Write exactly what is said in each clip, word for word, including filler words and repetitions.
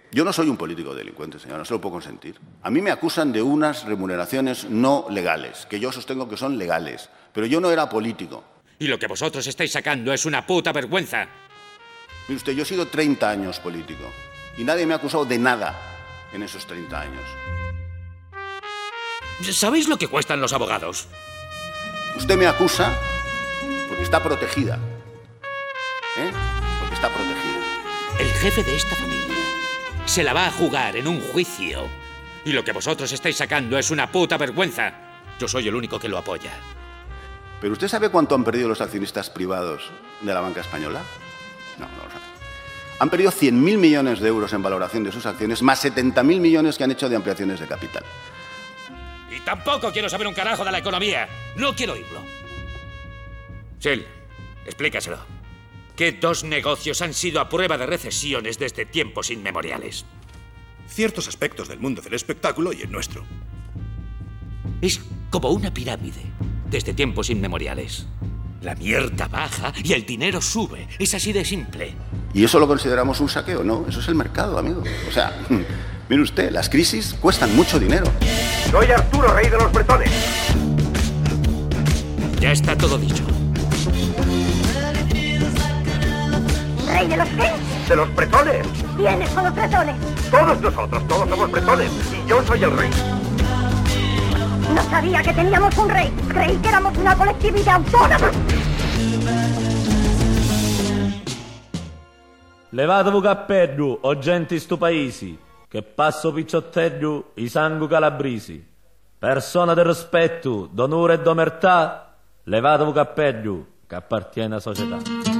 Yo no soy un político delincuente, señor, no se lo puedo consentir. A mí me acusan de unas remuneraciones no legales, que yo sostengo que son legales, pero yo no era político. Y lo que vosotros estáis sacando es una puta vergüenza. Mire usted, yo he sido treinta años político y nadie me ha acusado de nada en esos treinta años. ¿Sabéis lo que cuestan los abogados? Usted me acusa porque está protegida. ¿Eh? Porque está protegida. El jefe de esta familia se la va a jugar en un juicio. Y lo que vosotros estáis sacando es una puta vergüenza. Yo soy el único que lo apoya. ¿Pero usted sabe cuánto han perdido los accionistas privados de la banca española? No, no lo sabe. Han perdido cien mil millones de euros en valoración de sus acciones, más setenta mil millones que han hecho de ampliaciones de capital. Y tampoco quiero saber un carajo de la economía. No quiero oírlo. Sil, explícaselo. ¿Qué dos negocios han sido a prueba de recesiones desde tiempos inmemoriales? Ciertos aspectos del mundo del espectáculo y el nuestro. Es como una pirámide desde tiempos inmemoriales. La mierda baja y el dinero sube. Es así de simple. ¿Y eso lo consideramos un saqueo? No, eso es el mercado, amigo. O sea, mire usted, las crisis cuestan mucho dinero. Soy Arturo, rey de los bretones. Ya está todo dicho. ¿Rey de los qué? De los bretones. ¿Quiénes son los bretones? Todos nosotros, todos somos bretones. Y yo soy el rey. No sabía que teníamos un rey. Creí que éramos una colectividad autónoma. Levatevi cappello, o gente stu paesi, che passo picciottello i sangue calabrisi. Persona di rispetto, d'onore e d'omertà, levatevi cappello, che appartiene alla società.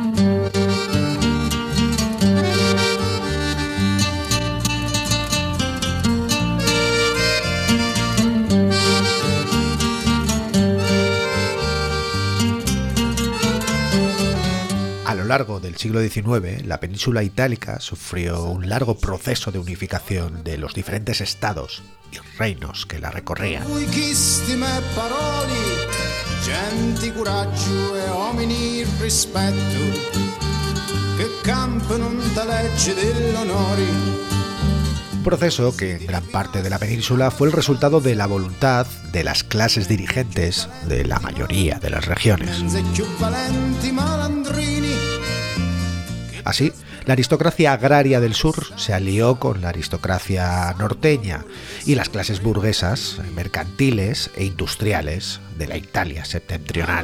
A lo largo del siglo diecinueve, la península itálica sufrió un largo proceso de unificación de los diferentes estados y reinos que la recorrían. Un proceso que en gran parte de la península fue el resultado de la voluntad de las clases dirigentes de la mayoría de las regiones. Así, la aristocracia agraria del sur se alió con la aristocracia norteña y las clases burguesas, mercantiles e industriales de la Italia septentrional.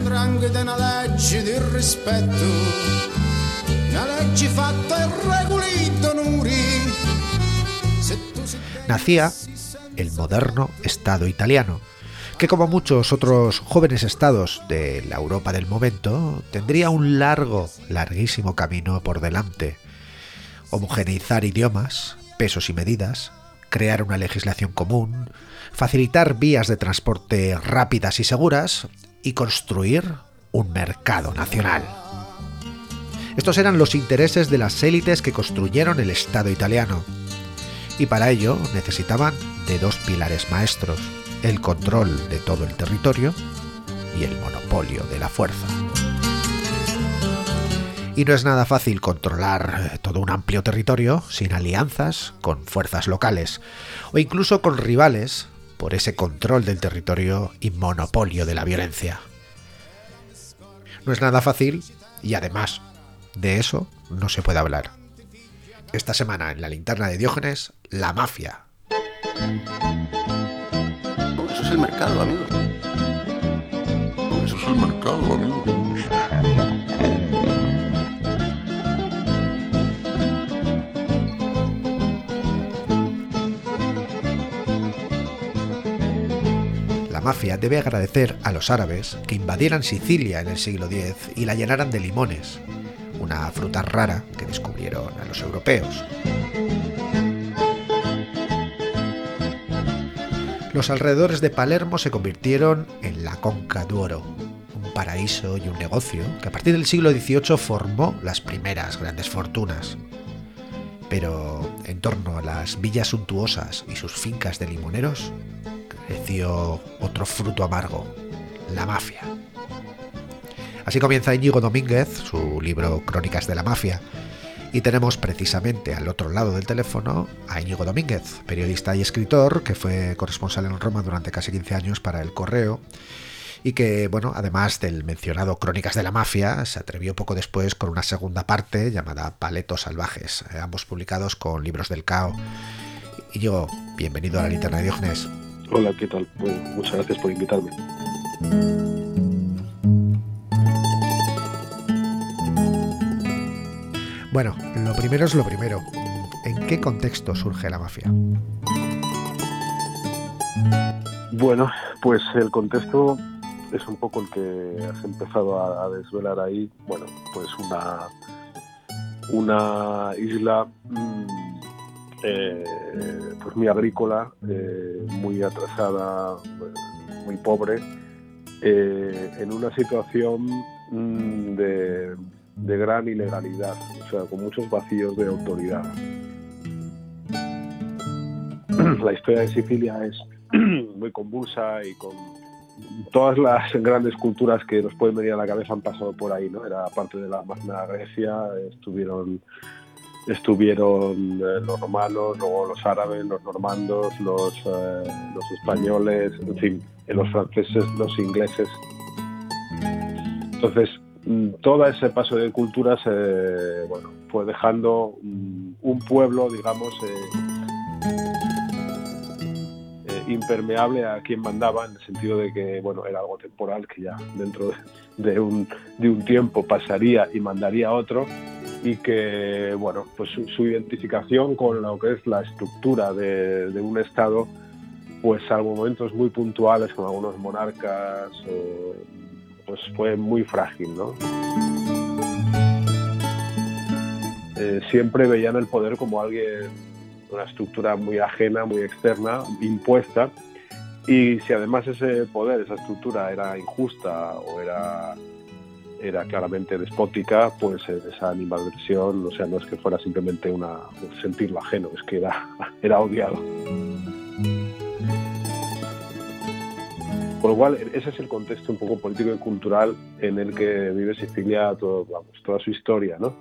Nacía el moderno Estado italiano, que como muchos otros jóvenes estados de la Europa del momento, tendría un largo, larguísimo camino por delante. Homogeneizar idiomas, pesos y medidas, crear una legislación común, facilitar vías de transporte rápidas y seguras y construir un mercado nacional. Estos eran los intereses de las élites que construyeron el Estado italiano, y para ello necesitaban de dos pilares maestros: el control de todo el territorio y el monopolio de la fuerza. Y no es nada fácil controlar todo un amplio territorio sin alianzas con fuerzas locales o incluso con rivales por ese control del territorio y monopolio de la violencia. No es nada fácil y además de eso no se puede hablar. Esta semana en la linterna de Diógenes, la mafia. Eso es el mercado, amigo. Eso es el mercado, amigo. La mafia debe agradecer a los árabes que invadieran Sicilia en el siglo diez y la llenaran de limones, una fruta rara que descubrieron a los europeos. Los alrededores de Palermo se convirtieron en la Conca d'Oro, un paraíso y un negocio que a partir del siglo dieciocho formó las primeras grandes fortunas. Pero en torno a las villas suntuosas y sus fincas de limoneros creció otro fruto amargo, la mafia. Así comienza Íñigo Domínguez su libro Crónicas de la Mafia, Y tenemos precisamente al otro lado del teléfono a Íñigo Domínguez, periodista y escritor que fue corresponsal en Roma durante casi quince años para El Correo y que, bueno, además del mencionado Crónicas de la Mafia, se atrevió poco después con una segunda parte llamada Paletos Salvajes, eh, ambos publicados con Libros del Cao. Íñigo, bienvenido a la Linterna de Diógenes. Hola, ¿qué tal? Bueno, muchas gracias por invitarme. Bueno, lo primero es lo primero. ¿En qué contexto surge la mafia? Bueno, pues el contexto es un poco el que has empezado a, a desvelar ahí. Bueno, pues una, una isla mmm, eh, pues muy agrícola, eh, muy atrasada, muy pobre, eh, en una situación mmm, de... de gran ilegalidad, o sea, con muchos vacíos de autoridad. La historia de Sicilia es muy convulsa y con todas las grandes culturas que nos pueden venir a la cabeza han pasado por ahí, ¿no? Era parte de la Magna Grecia, estuvieron estuvieron eh, los romanos, luego los árabes, los normandos, los, eh, los españoles, en fin, los franceses, los ingleses. Entonces, todo ese paso de culturas eh, bueno, fue dejando um, un pueblo, digamos, eh, eh, impermeable a quien mandaba, en el sentido de que bueno, era algo temporal, que ya dentro de, de, un, de un tiempo pasaría y mandaría a otro, y que bueno, pues su, su identificación con lo que es la estructura de, de un Estado, pues salvo momentos muy puntuales con algunos monarcas, eh, pues fue muy frágil, ¿no? Eh, siempre veían el poder como alguien, una estructura muy ajena, muy externa, impuesta, y si además ese poder, esa estructura era injusta o era, era claramente despótica, pues esa animadversión, o sea, no es que fuera simplemente una, un sentirlo ajeno, es que era, era odiado. Por lo cual, ese es el contexto un poco político y cultural en el que vive Sicilia todo, vamos, toda su historia, ¿no?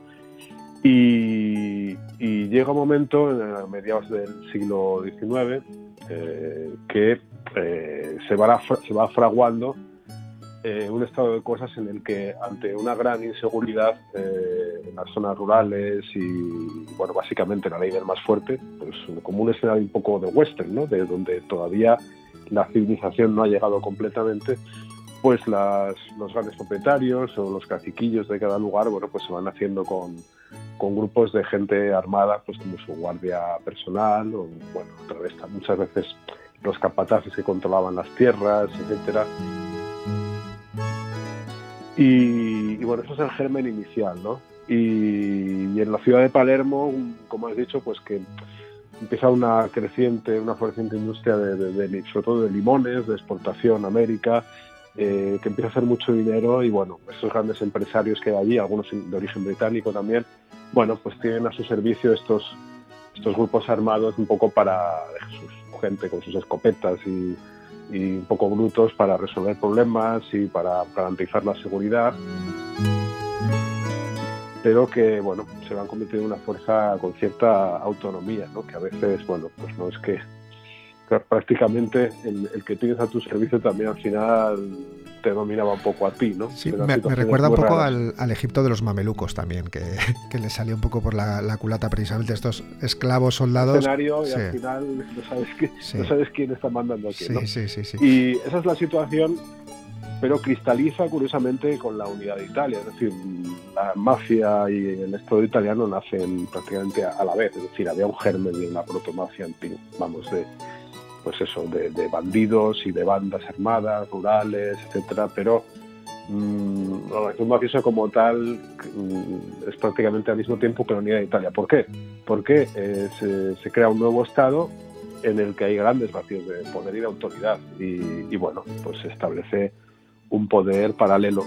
Y, y llega un momento, a mediados del siglo diecinueve, eh, que eh, se, va, se va fraguando eh, un estado de cosas en el que, ante una gran inseguridad eh, en las zonas rurales y, bueno, básicamente la ley del más fuerte, pues como un escenario un poco de western, ¿no? De donde todavía la civilización no ha llegado completamente, pues las, los grandes propietarios o los caciquillos de cada lugar, bueno, pues se van haciendo con, con grupos de gente armada, pues como su guardia personal, o bueno, a través muchas veces los capataces que controlaban las tierras, etcétera. Y, y bueno, eso es el germen inicial, ¿no? Y, y en la ciudad de Palermo, como has dicho, pues que empieza una creciente, una floreciente industria de, de, de, sobre todo de limones, de exportación a América, eh, que empieza a hacer mucho dinero, y bueno, esos grandes empresarios que hay allí, algunos de origen británico también, bueno, pues tienen a su servicio estos, estos grupos armados un poco para su gente con sus escopetas y, y un poco brutos para resolver problemas y para garantizar la seguridad, pero que, bueno, se van convirtiendo en una fuerza con cierta autonomía, ¿no? Que a veces, bueno, pues no es que, que prácticamente el, el que tienes a tu servicio también al final te dominaba un poco a ti, ¿no? Sí, me, me recuerda un poco al, al Egipto de los mamelucos también, que, que le salió un poco por la, la culata precisamente estos esclavos soldados. Escenario y sí. Al final no sabes, qué, sí. no sabes quién está mandando a quién, sí, ¿no? Sí, sí, sí. Y esa es la situación, pero cristaliza curiosamente con la unidad de Italia, es decir, la mafia y el Estado italiano nacen prácticamente a la vez, es decir, había un germen de la protomafia antigua, vamos, de, pues eso, de, de bandidos y de bandas armadas, rurales, etcétera, pero mmm, la organización mafiosa como tal mmm, es prácticamente al mismo tiempo que la unidad de Italia. ¿Por qué? Porque eh, se, se crea un nuevo Estado en el que hay grandes vacíos de poder y de autoridad, y, y bueno, pues se establece un poder paralelo,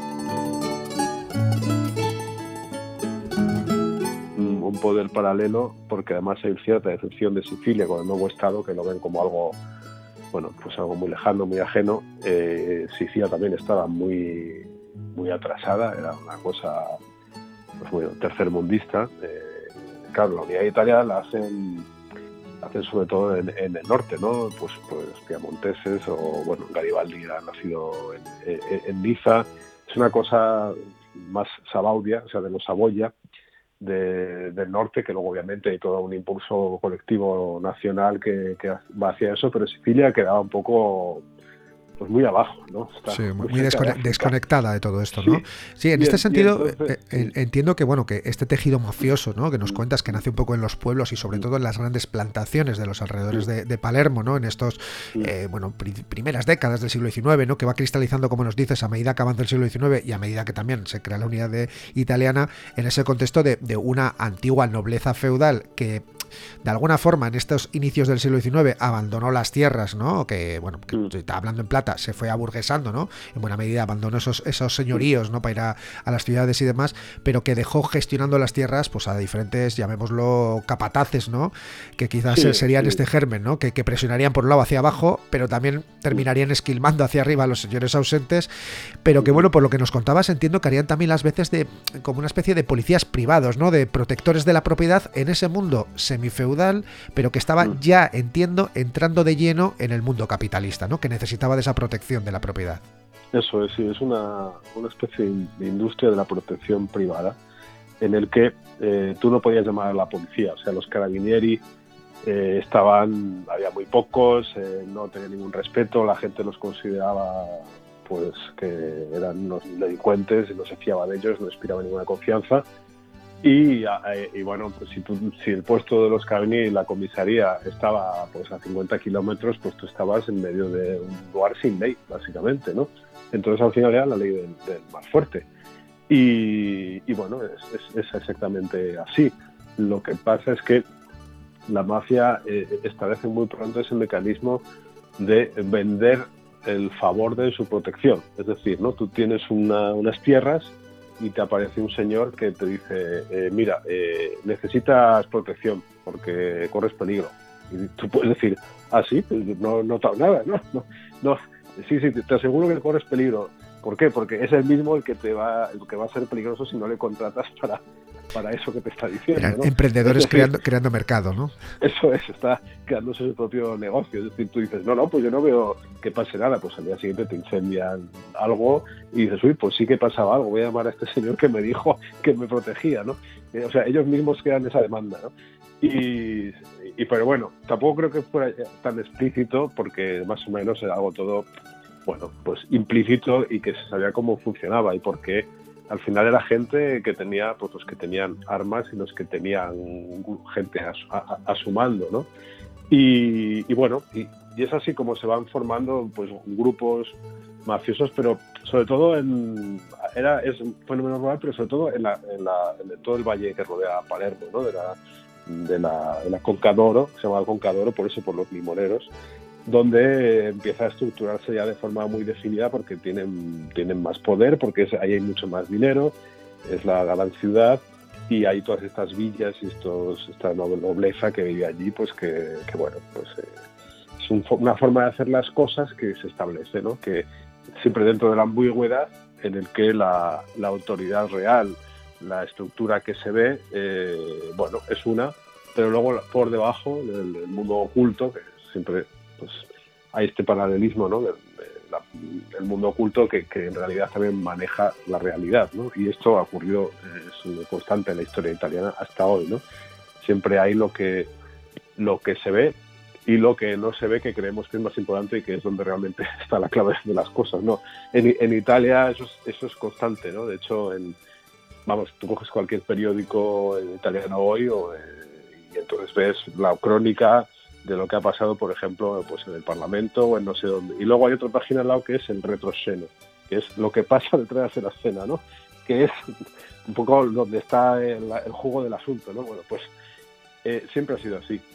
un poder paralelo porque además hay cierta decepción de Sicilia con el nuevo Estado, que lo ven como algo, bueno, pues algo muy lejano, muy ajeno. eh, Sicilia también estaba muy muy atrasada, era una cosa pues bueno, tercermundista, eh, claro, la unidad de Italia la hacen, hacen sobre todo en, en el norte, ¿no? Pues, pues piamonteses o, bueno, Garibaldi ha nacido en, en, en Niza. Es una cosa más sabaudia, o sea, de los Saboya, de, del norte, que luego obviamente hay todo un impulso colectivo nacional que, que va hacia eso, pero Sicilia quedaba un poco... pues muy abajo, ¿no? Está sí, muy, muy descone de desconectada de todo esto, ¿no? Sí, sí en bien, este sentido entonces, eh, sí. entiendo que bueno que este tejido mafioso, ¿no? Que nos cuentas que nace un poco en los pueblos y sobre todo en las grandes plantaciones de los alrededores de, de Palermo, ¿no? En estos eh, bueno pri primeras décadas del siglo diecinueve, ¿no? Que va cristalizando, como nos dices, a medida que avanza el siglo diecinueve y a medida que también se crea la unidad de, italiana en ese contexto de, de una antigua nobleza feudal que de alguna forma en estos inicios del siglo diecinueve abandonó las tierras, ¿no? Que, bueno, que mm. está hablando en plata, se fue aburguesando, ¿no? En buena medida abandonó esos, esos señoríos, ¿no? Para ir a, a las ciudades y demás, pero que dejó gestionando las tierras, pues a diferentes, llamémoslo, capataces, ¿no? Que quizás sí, serían sí. este germen, ¿no? Que, que presionarían por un lado hacia abajo, pero también terminarían esquilmando hacia arriba a los señores ausentes, pero que, bueno, por lo que nos contabas, entiendo que harían también las veces de, como una especie de policías privados, ¿no? De protectores de la propiedad en ese mundo semifeudal, pero que estaba ya, entiendo, entrando de lleno en el mundo capitalista, ¿no? Que necesitaba de esa protección de la propiedad. Eso es, sí, es una, una especie de industria de la protección privada en el que eh, tú no podías llamar a la policía, o sea, los carabinieri eh, estaban, había muy pocos, eh, no tenían ningún respeto, la gente los consideraba pues que eran unos delincuentes y no se fiaba de ellos, no inspiraba ninguna confianza. Y, y bueno, pues si, tú, si el puesto de los carabinieri y la comisaría estaba pues a cincuenta kilómetros, pues tú estabas en medio de un lugar sin ley, básicamente, ¿no? Entonces al final era la ley del, del más fuerte. Y, y bueno, es, es, es exactamente así. Lo que pasa es que la mafia eh, establece muy pronto ese mecanismo de vender el favor de su protección. Es decir, ¿no? Tú tienes una, unas tierras y te aparece un señor que te dice, eh, mira, eh, necesitas protección porque corres peligro. Y tú puedes decir, ah, sí, pues no he notado nada, ¿no? no, no sí, sí, te, te aseguro que corres peligro. ¿Por qué? Porque es el mismo el que te va, el que va a ser peligroso si no le contratas para, para eso que te está diciendo, ¿no? Emprendedores es decir, creando, creando mercado, ¿no? Eso es, está creándose su propio negocio. Es decir, tú dices, no, no, pues yo no veo que pase nada. Pues al día siguiente te incendian algo y dices, uy, pues sí que pasaba algo. Voy a llamar a este señor que me dijo que me protegía, ¿no? Eh, o sea, ellos mismos crean esa demanda, ¿no? Y, y pero bueno, tampoco creo que fuera tan explícito porque más o menos era algo todo, bueno, pues implícito y que se sabía cómo funcionaba y por qué. Al final era gente que tenía, pues los que tenían armas y los que tenían gente a, a, a su mando, ¿no? Y, y bueno, y, y es así como se van formando pues grupos mafiosos, pero sobre todo en, era, es un fenómeno rural, pero sobre todo en, la, en, la, en todo el valle que rodea a Palermo, ¿no? De la, de la, de la Conca d'Oro, se llama Conca d'Oro, por eso por los limoneros, donde empieza a estructurarse ya de forma muy definida porque tienen, tienen más poder, porque es, ahí hay mucho más dinero, es la gran ciudad y hay todas estas villas y estos, esta nobleza que vive allí, pues que, que bueno, pues eh, es un, una forma de hacer las cosas que se establece, ¿no? Que siempre dentro de la ambigüedad en el que la, la autoridad real, la estructura que se ve, eh, bueno, es una, pero luego por debajo del, del mundo oculto, que siempre pues hay este paralelismo, ¿no? del, de la, del mundo oculto que, que en realidad también maneja la realidad, ¿no? Y esto ha ocurrido, es una constante en la historia italiana hasta hoy, ¿no? Siempre hay lo que, lo que se ve y lo que no se ve, que creemos que es más importante y que es donde realmente está la clave de las cosas, ¿no? En, en Italia eso es, eso es constante, ¿no? De hecho, en, vamos, tú coges cualquier periódico italiano hoy o, eh, y entonces ves la crónica de lo que ha pasado, por ejemplo, pues en el Parlamento o en no sé dónde. Y luego hay otra página al lado que es el retroscena, que es lo que pasa detrás de la escena, ¿no? Que es un poco donde está el, el jugo del asunto, ¿no? Bueno, pues eh, siempre ha sido así.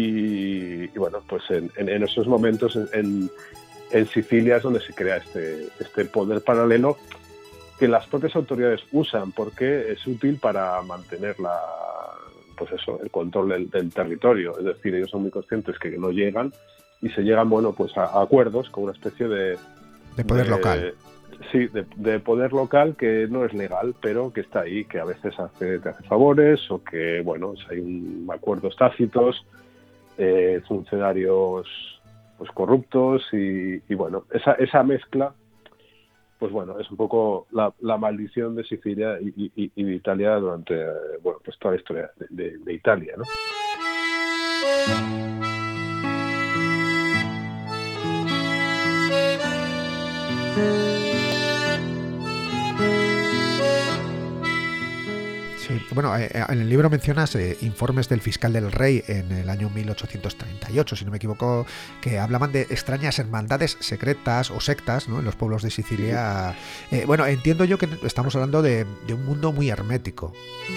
Y, y bueno, pues en, en, en esos momentos en, en, en Sicilia es donde se crea este, este poder paralelo que las propias autoridades usan porque es útil para mantener la... pues eso, el control del, del territorio. Es decir, ellos son muy conscientes que no llegan y se llegan, bueno, pues a, a acuerdos con una especie de... De poder de, local. Sí, de, de poder local que no es legal, pero que está ahí, que a veces hace, te hace favores o que, bueno, hay un, acuerdos tácitos, eh, funcionarios pues corruptos y, y bueno, esa, esa mezcla, pues bueno, es un poco la, la maldición de Sicilia y, y, y de Italia durante, eh, bueno, pues toda la historia de, de, de Italia, ¿no? Sí, bueno, eh, en el libro mencionas eh, informes del fiscal del rey en el año mil ochocientos treinta y ocho, si no me equivoco, que hablaban de extrañas hermandades secretas o sectas, ¿no?, en los pueblos de Sicilia. Eh, bueno, entiendo yo que estamos hablando de, de un mundo muy hermético.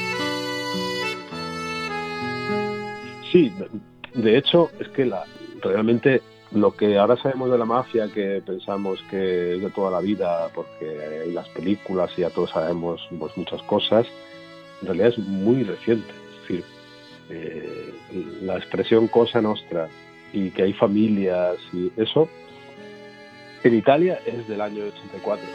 Sí, de hecho, es que la, realmente lo que ahora sabemos de la mafia, que pensamos que es de toda la vida, porque hay las películas y ya todos sabemos pues, muchas cosas, en realidad es muy reciente. Es decir, eh, la expresión cosa nostra y que hay familias y eso, en Italia es del año ochenta y cuatro.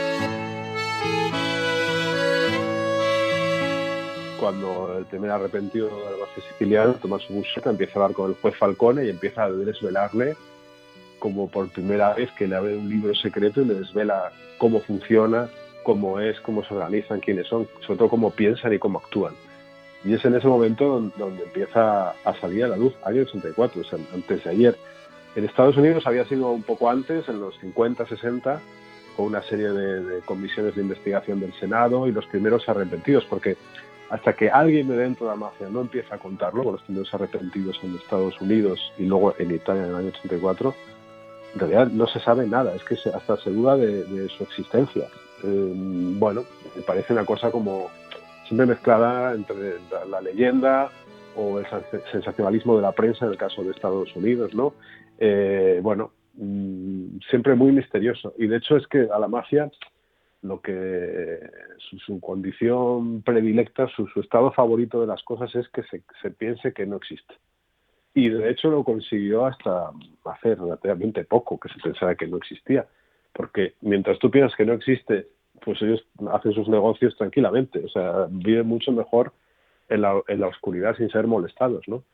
Cuando el primer arrepentido de la mafia siciliana, Tommaso Buscetta, empieza a hablar con el juez Falcone y empieza a desvelarle, como por primera vez, que le abre un libro secreto y le desvela cómo funciona, cómo es, cómo se organizan, quiénes son, sobre todo cómo piensan y cómo actúan. Y es en ese momento donde, donde empieza a salir a la luz, año ochenta y cuatro, o sea, antes de ayer. En Estados Unidos había sido un poco antes, en los cincuenta, sesenta, con una serie de, de comisiones de investigación del Senado y los primeros arrepentidos, porque hasta que alguien de dentro de la mafia no empieza a contarlo, con los primeros arrepentidos en Estados Unidos y luego en Italia en el año ochenta y cuatro, en realidad no se sabe nada, es que se, hasta se duda de, de su existencia. Eh, bueno, me parece una cosa como siempre mezclada entre la, la leyenda o el sensacionalismo de la prensa en el caso de Estados Unidos, ¿no? Eh, bueno, mmm, siempre muy misterioso. Y de hecho es que a la mafia lo que su, su condición predilecta, su, su estado favorito de las cosas es que se, se piense que no existe. Y de hecho lo consiguió hasta hace relativamente poco, que se pensara que no existía. Porque mientras tú piensas que no existe, pues ellos hacen sus negocios tranquilamente. O sea, viven mucho mejor en la, en la oscuridad sin ser molestados, ¿no?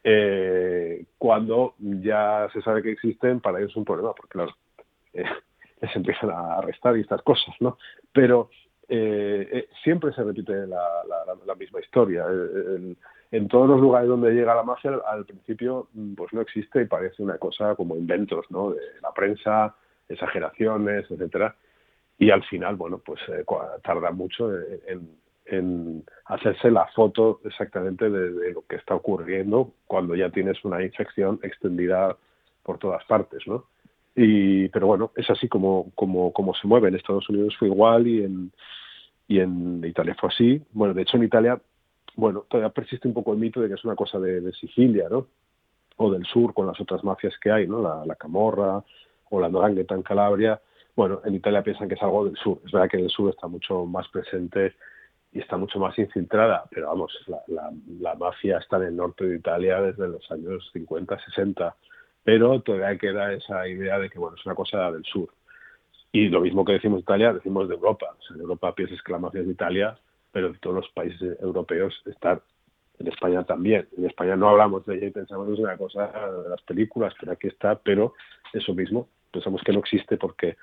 Eh, cuando ya se sabe que existen, para ellos es un problema, porque claro, eh, les empiezan a arrestar y estas cosas, ¿no? Pero eh, eh, siempre se repite la, la, la misma historia. El, en todos los lugares donde llega la mafia, al principio pues no existe y parece una cosa como inventos, ¿no? De la prensa, exageraciones, etcétera. Y al final, bueno, pues eh, tarda mucho en, en hacerse la foto exactamente de, de lo que está ocurriendo cuando ya tienes una infección extendida por todas partes, ¿no? Y, pero bueno, es así como, como, como se mueve. En Estados Unidos fue igual y en, y en Italia fue así. Bueno, de hecho en Italia, bueno, todavía persiste un poco el mito de que es una cosa de, de Sicilia, ¿no? O del sur con las otras mafias que hay, ¿no? La, la Camorra o la 'Ndrangheta en Calabria. Bueno, en Italia piensan que es algo del sur. Es verdad que en el sur está mucho más presente y está mucho más infiltrada, pero vamos, la, la, la mafia está en el norte de Italia desde los años cincuenta, sesenta, pero todavía queda esa idea de que, bueno, es una cosa del sur. Y lo mismo que decimos de Italia, decimos de Europa. O sea, en Europa piensas que la mafia es de Italia, pero en todos los países europeos está. En España también. En España no hablamos de ella y pensamos que es una cosa de las películas, pero aquí está, pero eso mismo. Pensamos que no existe porque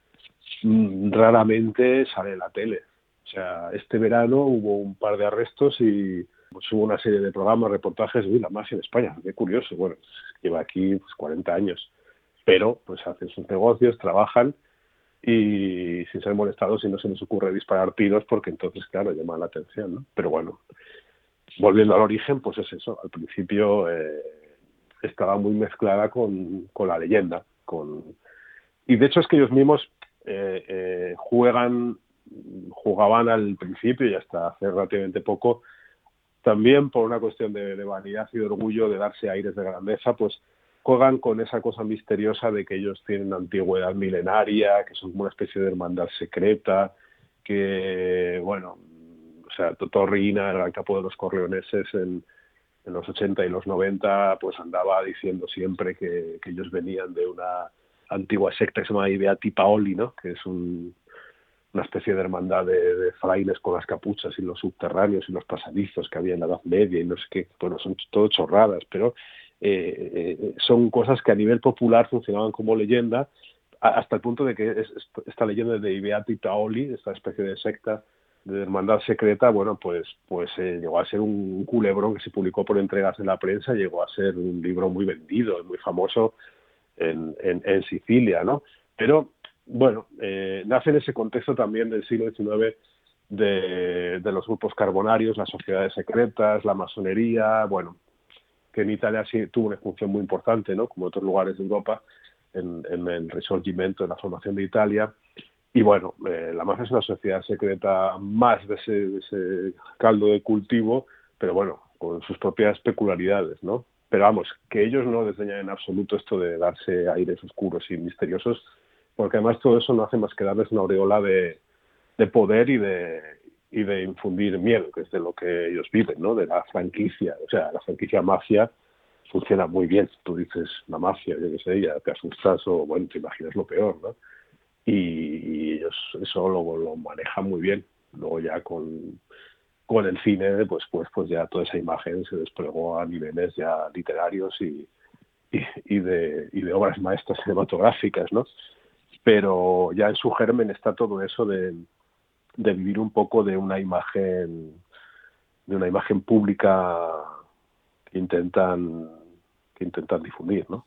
mmm, raramente sale en la tele. O sea, este verano hubo un par de arrestos y pues, hubo una serie de programas, reportajes, uy, la mafia en España, qué curioso. Bueno, lleva aquí pues, cuarenta años, pero pues hacen sus negocios, trabajan y sin ser molestados y no se les ocurre disparar tiros porque entonces, claro, llama la atención, ¿no? Pero bueno, volviendo al origen, pues es eso. Al principio eh, estaba muy mezclada con, con la leyenda. Con... Y de hecho es que ellos mismos eh, eh, juegan, jugaban al principio y hasta hace relativamente poco, también por una cuestión de, de vanidad y de orgullo, de darse aires de grandeza, pues juegan con esa cosa misteriosa de que ellos tienen una antigüedad milenaria, que son como una especie de hermandad secreta, que, bueno... O sea, Torrina, el gran capo de los corleoneses en, en los ochenta y los noventa, pues andaba diciendo siempre que, que ellos venían de una antigua secta que se llama I Beati Paoli, ¿no? Que es un, una especie de hermandad de, de frailes con las capuchas y los subterráneos y los pasadizos que había en la Edad Media y no sé qué, bueno, son todo chorradas, pero eh, eh, son cosas que a nivel popular funcionaban como leyenda, hasta el punto de que es, esta leyenda de I Beati Paoli, esta especie de secta de hermandad secreta, bueno, pues pues eh, llegó a ser un culebrón que se publicó por entregas en la prensa, llegó a ser un libro muy vendido, muy famoso en, en, en Sicilia, ¿no? Pero, bueno, eh, nace en ese contexto también del siglo diecinueve de, de los grupos carbonarios, las sociedades secretas, la masonería, bueno, que en Italia sí tuvo una función muy importante, ¿no? Como en otros lugares de Europa, en, en el Risorgimento, en la formación de Italia. Y bueno, eh, la mafia es una sociedad secreta más de ese, de ese caldo de cultivo, pero bueno, con sus propias peculiaridades, ¿no? Pero vamos, que ellos no desdeñan en absoluto esto de darse aires oscuros y misteriosos, porque además todo eso no hace más que darles una aureola de, de poder y de, y de infundir miedo, que es de lo que ellos viven, ¿no? De la franquicia, o sea, la franquicia mafia funciona muy bien. Tú dices la mafia, yo qué sé, ya te asustas o, bueno, te imaginas lo peor, ¿no? Y ellos eso lo, lo manejan muy bien. Luego ya con, con el cine, pues, pues, pues ya toda esa imagen se desplegó a niveles ya literarios y, y, y, de, y de obras maestras cinematográficas, ¿no? Pero ya en su germen está todo eso de, de vivir un poco de una imagen, de una imagen pública que intentan, que intentan difundir, ¿no?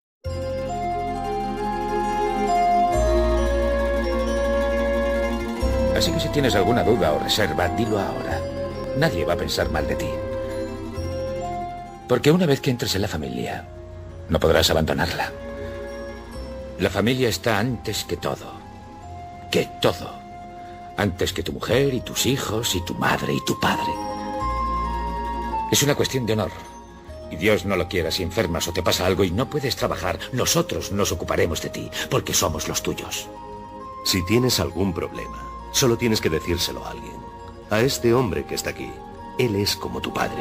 Así que si tienes alguna duda o reserva, dilo ahora. Nadie va a pensar mal de ti. Porque una vez que entres en la familia, no podrás abandonarla. La familia está antes que todo. Que todo. Antes que tu mujer y tus hijos y tu madre y tu padre. Es una cuestión de honor. Y Dios no lo quiera si enfermas o te pasa algo y no puedes trabajar. Nosotros nos ocuparemos de ti, porque somos los tuyos. Si tienes algún problema, solo tienes que decírselo a alguien. A este hombre que está aquí. Él es como tu padre.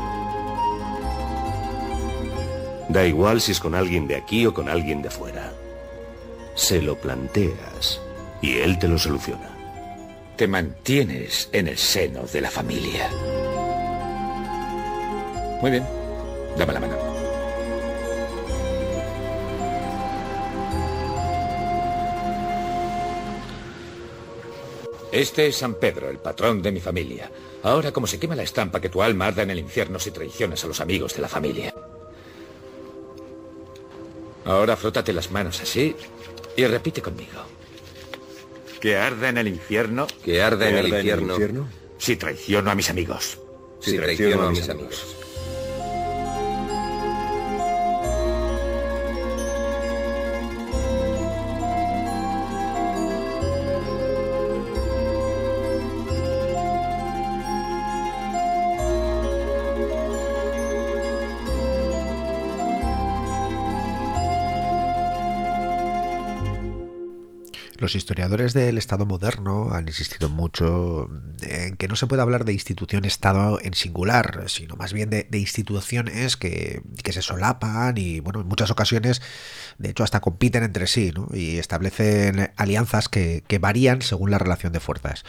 Da igual si es con alguien de aquí o con alguien de fuera. Se lo planteas y él te lo soluciona. Te mantienes en el seno de la familia. Muy bien. Dame la mano. Este es San Pedro, el patrón de mi familia. Ahora, como se quema la estampa, que tu alma arda en el infierno si traicionas a los amigos de la familia. Ahora frótate las manos así y repite conmigo. Que arda en el infierno. Que arda en el infierno. infierno. Si traiciono a mis amigos. Si, si traiciono, traiciono a mis amigos. amigos. Los historiadores del Estado moderno han insistido mucho en que no se puede hablar de institución-Estado en singular, sino más bien de, de instituciones que, que se solapan y, bueno, en muchas ocasiones, de hecho, hasta compiten entre sí, ¿no? Y establecen alianzas que, que varían según la relación de fuerzas.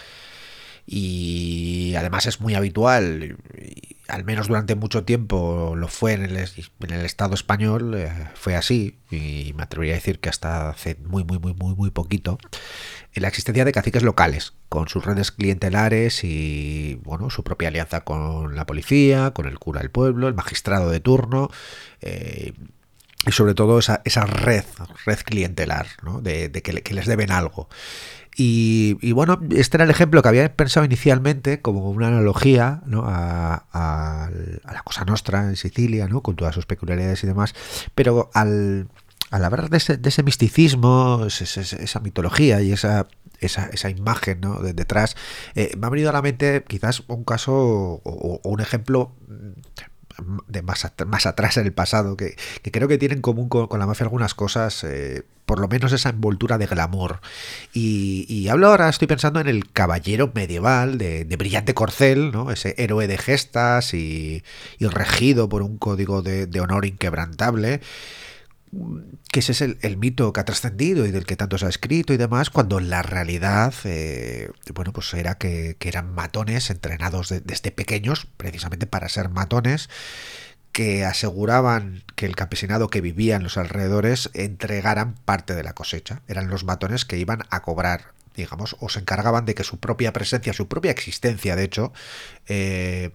Y además es muy habitual, y al menos durante mucho tiempo lo fue en el, en el Estado español, eh, fue así, y me atrevería a decir que hasta hace muy muy muy muy muy poquito, en la existencia de caciques locales, con sus redes clientelares y, bueno, su propia alianza con la policía, con el cura del pueblo, el magistrado de turno, eh, y sobre todo esa, esa red, red clientelar, ¿no? de, de que, le, que les deben algo. Y, y bueno, este era el ejemplo que había pensado inicialmente como una analogía, ¿no? a, a, a la Cosa Nostra en Sicilia, ¿no? Con todas sus peculiaridades y demás, pero al, al hablar de ese, de ese misticismo, esa, esa mitología y esa, esa, esa imagen, ¿no? de, detrás, eh, me ha venido a la mente quizás un caso o, o un ejemplo de más, at- más atrás en el pasado, que, que creo que tienen en común con, con la mafia algunas cosas, eh, por lo menos esa envoltura de glamour. Y, y hablo ahora, estoy pensando en el caballero medieval de, de brillante corcel, ¿no? Ese héroe de gestas y, y regido por un código de, de honor inquebrantable, que ese es el, el mito que ha trascendido y del que tanto se ha escrito y demás, cuando la realidad, eh, bueno, pues era que, que eran matones entrenados de, desde pequeños, precisamente para ser matones, que aseguraban que el campesinado que vivía en los alrededores entregaran parte de la cosecha. Eran los matones que iban a cobrar, digamos, o se encargaban de que su propia presencia, su propia existencia, de hecho, eh,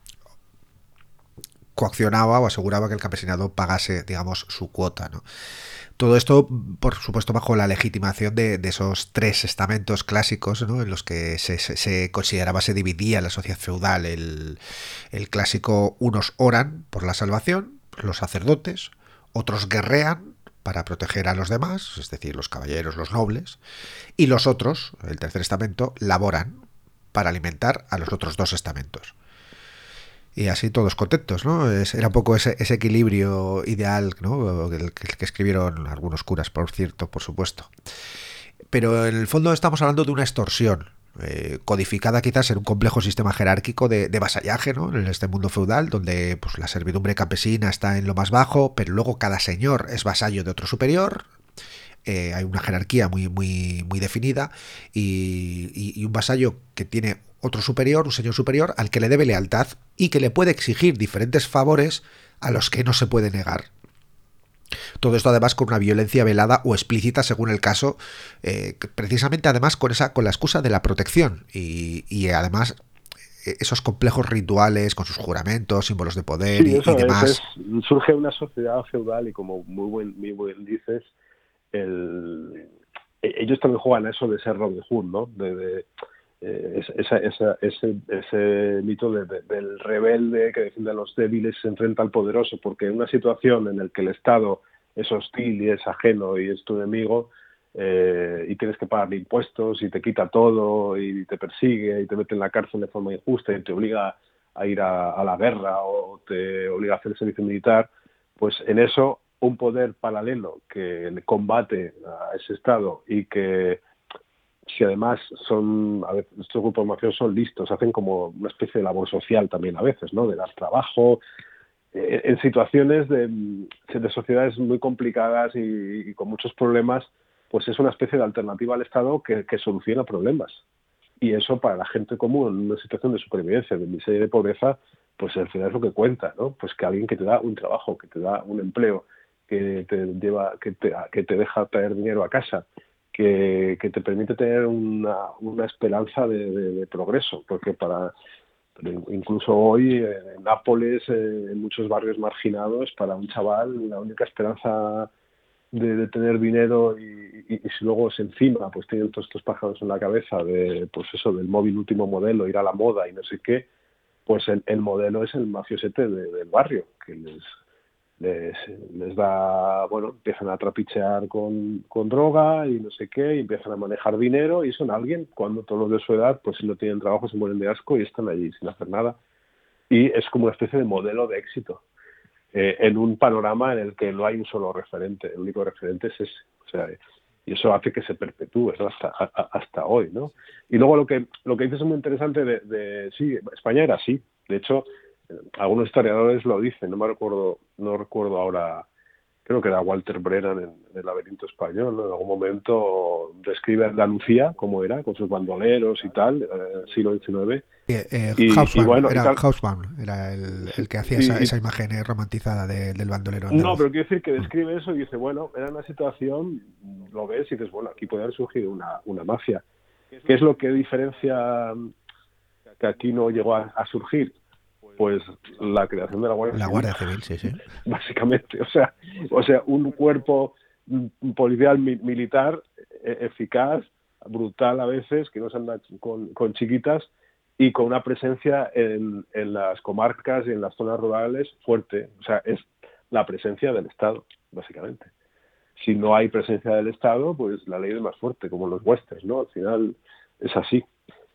coaccionaba o aseguraba que el campesinado pagase, digamos, su cuota, ¿no? Todo esto, por supuesto, bajo la legitimación de, de esos tres estamentos clásicos, ¿no? En los que se, se, se consideraba, se dividía la sociedad feudal. El, el clásico, unos oran por la salvación, los sacerdotes, otros guerrean para proteger a los demás, es decir, los caballeros, los nobles, y los otros, el tercer estamento, laboran para alimentar a los otros dos estamentos. Y así todos contentos, ¿no? Es, era un poco ese, ese equilibrio ideal, ¿no? El, el que escribieron algunos curas, por cierto, por supuesto. Pero en el fondo estamos hablando de una extorsión, eh, codificada quizás en un complejo sistema jerárquico de, de vasallaje, ¿no? En este mundo feudal, donde pues, la servidumbre campesina está en lo más bajo, pero luego cada señor es vasallo de otro superior. Eh, hay una jerarquía muy, muy, muy definida y, y, y un vasallo que tiene otro superior, un señor superior, al que le debe lealtad y que le puede exigir diferentes favores a los que no se puede negar. Todo esto además con una violencia velada o explícita según el caso, eh, precisamente además con esa con la excusa de la protección y, y además esos complejos rituales con sus juramentos, símbolos de poder sí, y, eso y demás. Es, es, surge una sociedad feudal y como muy buen, muy buen dices, el, ellos también juegan a eso de ser Robin Hood, ¿no? De, de Esa, esa, ese, ese mito de, de, del rebelde que defiende a los débiles se enfrenta al poderoso, porque en una situación en la que el Estado es hostil y es ajeno y es tu enemigo, eh, y tienes que pagar impuestos y te quita todo y te persigue y te mete en la cárcel de forma injusta y te obliga a ir a, a la guerra o te obliga a hacer el servicio militar, pues en eso un poder paralelo que combate a ese Estado y que si además son, a veces estos grupos mafiosos son listos, hacen como una especie de labor social también a veces, ¿no? De dar trabajo, eh, en situaciones de, de sociedades muy complicadas y, y con muchos problemas, pues es una especie de alternativa al Estado que, que soluciona problemas. Y eso para la gente común, en una situación de supervivencia, de miseria y de pobreza, pues al final es lo que cuenta, ¿no? Pues que alguien que te da un trabajo, que te da un empleo, que te lleva, que te, que te deja traer dinero a casa, Que, que te permite tener una, una esperanza de, de, de progreso, porque para incluso hoy en Nápoles, en muchos barrios marginados, para un chaval la única esperanza de, de tener dinero y, y, y si luego se encima pues tienen todos estos pájaros en la cabeza de pues eso del móvil último modelo, ir a la moda y no sé qué, pues el, el modelo es el mafiosete de, del barrio, que les Les, les da, bueno, empiezan a trapichear con, con droga y no sé qué, y empiezan a manejar dinero y son alguien cuando todos los de su edad, pues si no tienen trabajo se mueren de asco y están allí sin hacer nada. Y es como una especie de modelo de éxito eh, en un panorama en el que no hay un solo referente, el único referente es ese. O sea, y eso hace que se perpetúe, ¿no? hasta, a, hasta hoy, ¿no? Y luego lo que lo que dices es muy interesante de, de sí, España era así. De hecho, algunos historiadores lo dicen, no me recuerdo, no recuerdo ahora, creo que era Walter Brennan en, en El laberinto español, ¿no? En algún momento describe a Andalucía como era, con sus bandoleros y tal, eh, siglo diecinueve. Eh, eh, y, Haussmann, y bueno, era, y tal, Haussmann, era el, el que hacía y, esa, y, esa imagen eh, romantizada de, del bandolero andaluz. No, pero quiero decir que describe eso y dice, bueno, era una situación, lo ves y dices, bueno, aquí puede haber surgido una, una mafia. ¿Qué es lo que diferencia que aquí no llegó a, a surgir? Pues la creación de la Guardia la Civil. Guardia Civil, sí, sí. Básicamente, o sea, o sea, un cuerpo policial mi, militar eh, eficaz, brutal a veces, que no se anda con, con chiquitas y con una presencia en, en las comarcas y en las zonas rurales fuerte. O sea, es la presencia del Estado, básicamente. Si no hay presencia del Estado, pues la ley es más fuerte, como los westerns, ¿no? Al final es así.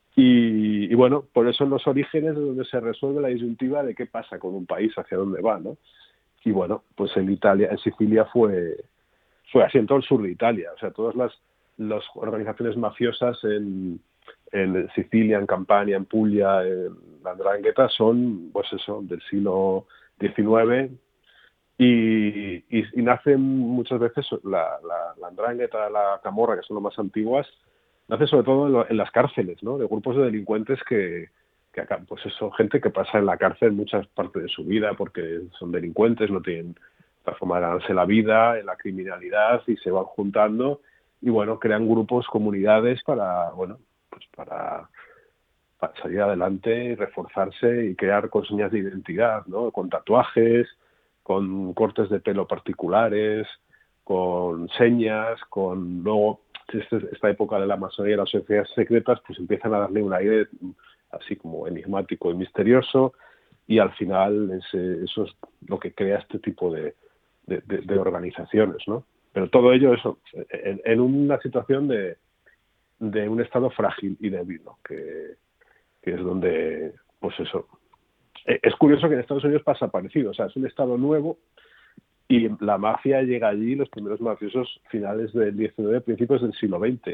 Y, y bueno, por eso en los orígenes es donde se resuelve la disyuntiva de qué pasa con un país, hacia dónde va, ¿no? Y bueno, pues en Italia, en Sicilia fue fue así en todo el sur de Italia, o sea, todas las, las organizaciones mafiosas en, en Sicilia, en Campania, en Puglia, en la 'Ndrangheta son, pues eso, del siglo diecinueve y, y, y nacen muchas veces la, la, la Andrangheta, la Camorra, que son las más antiguas, nace sobre todo en, lo, en las cárceles, ¿no? De grupos de delincuentes que, que acá, pues eso, gente que pasa en la cárcel muchas partes de su vida porque son delincuentes, no tienen otra forma de ganarse la vida, en la criminalidad, y se van juntando y, bueno, crean grupos, comunidades para, bueno, pues para, para salir adelante y reforzarse y crear con señas de identidad, ¿no? Con tatuajes, con cortes de pelo particulares, con señas, con luego esta época de la masonería y las sociedades secretas, pues empiezan a darle un aire así como enigmático y misterioso, y al final ese, eso es lo que crea este tipo de, de, de, de organizaciones, ¿no? Pero todo ello eso en, en una situación de, de un estado frágil y débil, ¿no? que, que es donde, pues eso, es curioso que en Estados Unidos pasa parecido, o sea, es un estado nuevo y la mafia llega allí, los primeros mafiosos finales del diecinueve, principios del siglo veinte.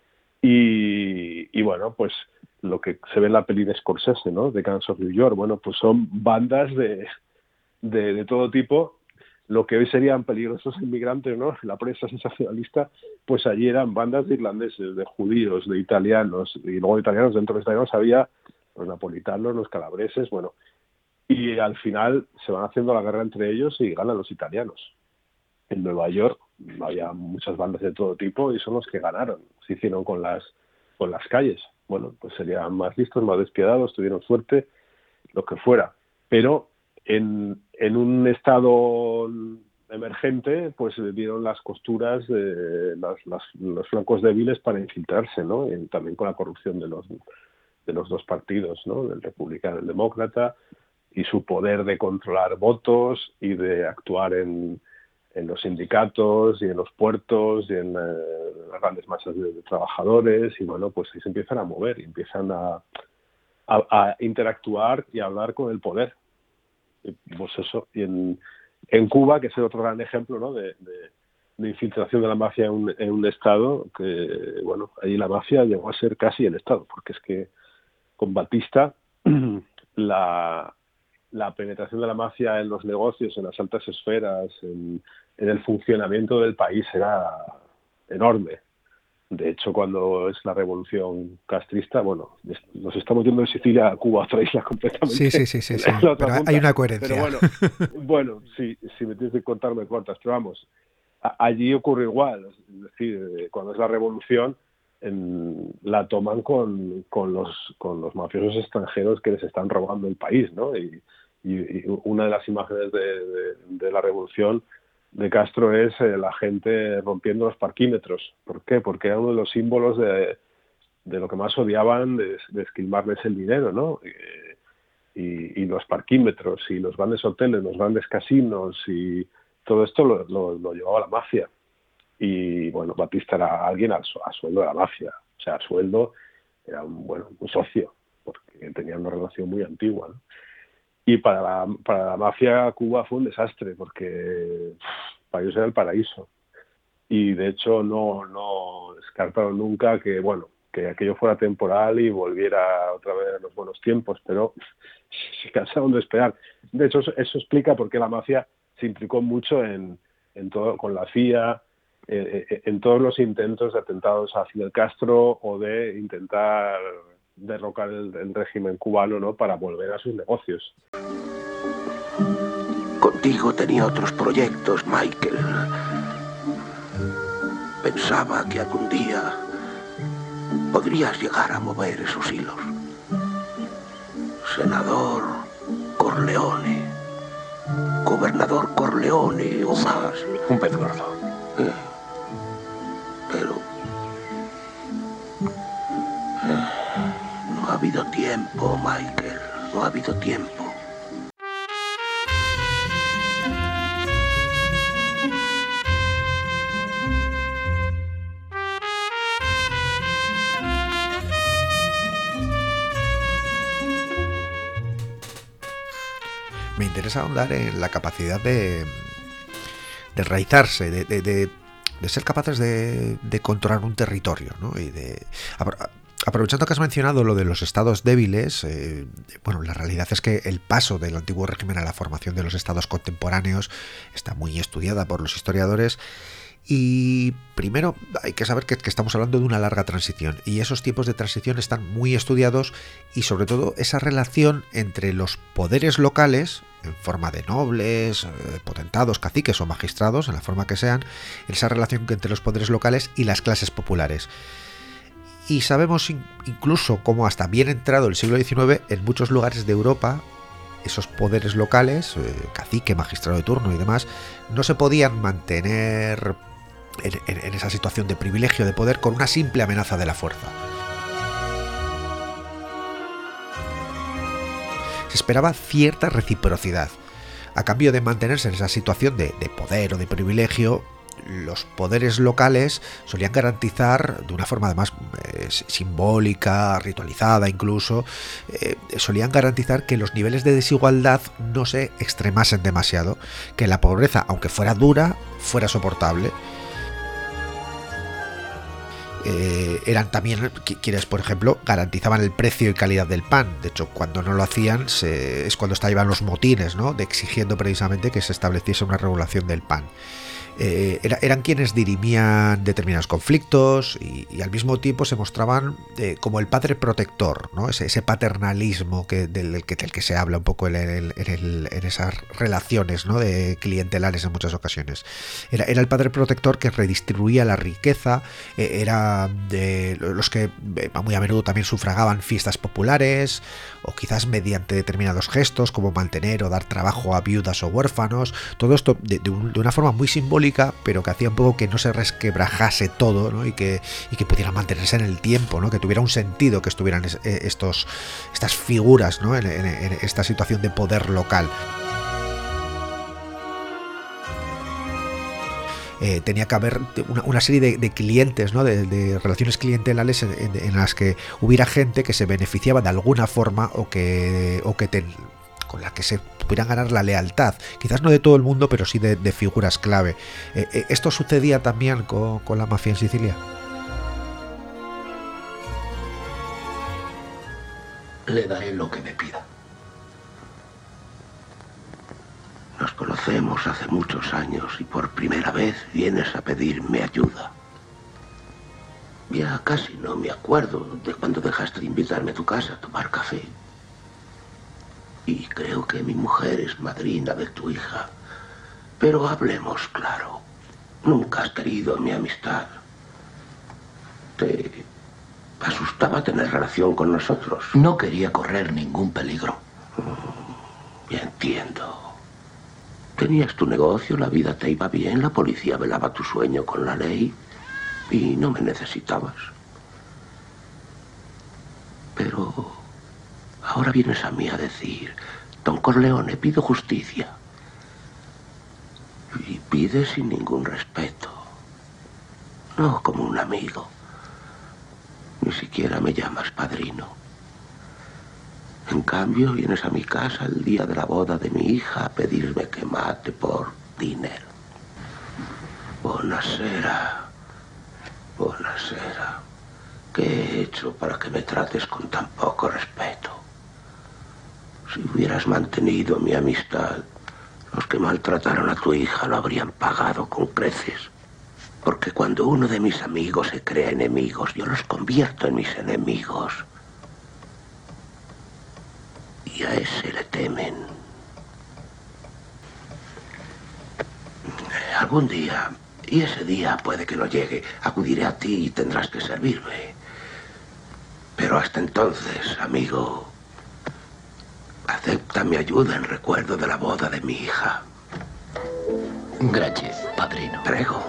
Y, y bueno, pues lo que se ve en la peli de Scorsese, ¿no? De Gangs of New York, bueno, pues son bandas de, de, de todo tipo. Lo que hoy serían peligrosos inmigrantes, ¿no? La prensa sensacionalista, pues allí eran bandas de irlandeses, de judíos, de italianos, y luego de italianos, dentro de los italianos había los napolitanos, los calabreses, bueno, y al final se van haciendo la guerra entre ellos y ganan los italianos. En Nueva York había muchas bandas de todo tipo y son los que ganaron, se hicieron con las con las calles. Bueno, pues serían más listos, más despiadados, tuvieron suerte, lo que fuera. Pero en, en un estado emergente, pues dieron las costuras, de las, las, los flancos débiles para infiltrarse, ¿no? Y también con la corrupción de los de los dos partidos, ¿no? Del republicano y el demócrata, y su poder de controlar votos y de actuar en, en los sindicatos y en los puertos y en eh, las grandes masas de, de trabajadores, y bueno, pues ahí se empiezan a mover y empiezan a, a, a interactuar y a hablar con el poder. Y, pues eso, y en, en Cuba, que es el otro gran ejemplo, ¿no? de, de, de infiltración de la mafia en un, en un estado, que bueno, ahí la mafia llegó a ser casi el estado, porque es que con Batista la la penetración de la mafia en los negocios, en las altas esferas, en, en el funcionamiento del país era enorme. De hecho, cuando es la revolución castrista, bueno, nos estamos yendo de Sicilia a Cuba, otra isla completamente. Sí, sí, sí, sí, sí. Pero punta. Hay una coherencia. Pero bueno, bueno, sí, si me tienes que contar, me cortas, pero vamos, a, allí ocurre igual. Es decir, cuando es la revolución, en, la toman con, con, los, con los mafiosos extranjeros que les están robando el país, ¿no? Y, y, y una de las imágenes de, de, de la revolución de Castro es eh, la gente rompiendo los parquímetros. ¿Por qué? Porque era uno de los símbolos de, de lo que más odiaban, de, de esquilmarles el dinero, ¿no? Y, y los parquímetros, y los grandes hoteles, los grandes casinos, y todo esto lo, lo, lo llevaba la mafia. Y bueno, Batista era alguien a, a sueldo de la mafia, o sea, a sueldo era un, bueno, un socio, porque tenía una relación muy antigua, ¿no? Y para la, para la mafia Cuba fue un desastre, porque pff, para ellos era el paraíso. Y de hecho no, no descartaron nunca que, bueno, que aquello fuera temporal y volviera otra vez a los buenos tiempos, pero se cansaron de esperar. De hecho, eso, eso explica por qué la mafia se implicó mucho en, en todo, con la C I A, eh, en todos los intentos de atentados a Fidel Castro o de intentar derrocar el, el régimen cubano, ¿no? Para volver a sus negocios. Contigo tenía otros proyectos, Michael. Pensaba que algún día podrías llegar a mover esos hilos. Senador Corleone, gobernador Corleone o más. Un pez gordo. Eh, pero eh, no ha habido tiempo, Michael. No ha habido tiempo. Me interesa ahondar en la capacidad de, de enraizarse, de, de, de, de ser capaces de, de controlar un territorio, ¿no? Y de, Aprovechando que has mencionado lo de los estados débiles, eh, bueno, la realidad es que el paso del antiguo régimen a la formación de los estados contemporáneos está muy estudiada por los historiadores. Y primero hay que saber que, que estamos hablando de una larga transición, y esos tiempos de transición están muy estudiados, y sobre todo esa relación entre los poderes locales, en forma de nobles, eh, potentados, caciques o magistrados, en la forma que sean, esa relación entre los poderes locales y las clases populares. Y sabemos in- incluso cómo hasta bien entrado el siglo diecinueve, en muchos lugares de Europa, esos poderes locales, eh, cacique, magistrado de turno y demás, no se podían mantener en, en, en esa situación de privilegio de poder con una simple amenaza de la fuerza. Se esperaba cierta reciprocidad. A cambio de mantenerse en esa situación de, de poder o de privilegio, los poderes locales solían garantizar, de una forma además eh, simbólica, ritualizada incluso, eh, solían garantizar que los niveles de desigualdad no se extremasen demasiado, que la pobreza, aunque fuera dura, fuera soportable. Eh, eran también quienes, por ejemplo, garantizaban el precio y calidad del pan. De hecho, cuando no lo hacían se, es cuando estaban los motines, ¿no?, de exigiendo precisamente que se estableciese una regulación del pan. Eh, era, eran quienes dirimían determinados conflictos y, y al mismo tiempo se mostraban eh, como el padre protector, ¿no? Ese, ese paternalismo que, del, del, que, del que se habla un poco en, el, en, el, en esas relaciones, ¿no?, de clientelares en muchas ocasiones. Era, era el padre protector que redistribuía la riqueza, eh, era de los que eh, muy a menudo también sufragaban fiestas populares, o quizás mediante determinados gestos como mantener o dar trabajo a viudas o huérfanos. Todo esto de, de, un, de una forma muy simbólica, pero que hacía un poco que no se resquebrajase todo, ¿no?, y que, y que pudiera mantenerse en el tiempo, ¿no?, que tuviera un sentido que estuvieran es, estos, estas figuras, ¿no?, en, en, en esta situación de poder local. Eh, tenía que haber una, una serie de, de clientes, ¿no?, de, de relaciones clientelares en, en, en las que hubiera gente que se beneficiaba de alguna forma o que, o que ten, con la que se pudieran ganar la lealtad, quizás no de todo el mundo, pero sí de, de figuras clave. Eh, eh, ¿Esto sucedía también con, con la mafia en Sicilia? Le daré lo que me pida. Nos conocemos hace muchos años y por primera vez vienes a pedirme ayuda. Ya casi no me acuerdo de cuando dejaste de invitarme a tu casa a tomar café. Y creo que mi mujer es madrina de tu hija. Pero hablemos claro. Nunca has querido mi amistad. Te asustaba tener relación con nosotros. No quería correr ningún peligro. Mm, ya entiendo. Tenías tu negocio, la vida te iba bien, la policía velaba tu sueño con la ley y no me necesitabas. Pero ahora vienes a mí a decir, Don Corleone, pido justicia. Y pides sin ningún respeto. No como un amigo. Ni siquiera me llamas padrino. En cambio, vienes a mi casa el día de la boda de mi hija a pedirme que mate por dinero. Buonasera. Buonasera. ¿Qué he hecho para que me trates con tan poco respeto? Si hubieras mantenido mi amistad, los que maltrataron a tu hija lo habrían pagado con creces. Porque cuando uno de mis amigos se crea enemigos, yo los convierto en mis enemigos. Y a ese le temen. Algún día, y ese día puede que no llegue, acudiré a ti y tendrás que servirme. Pero hasta entonces, amigo, acepta mi ayuda en recuerdo de la boda de mi hija. Gracias, padrino. Prego.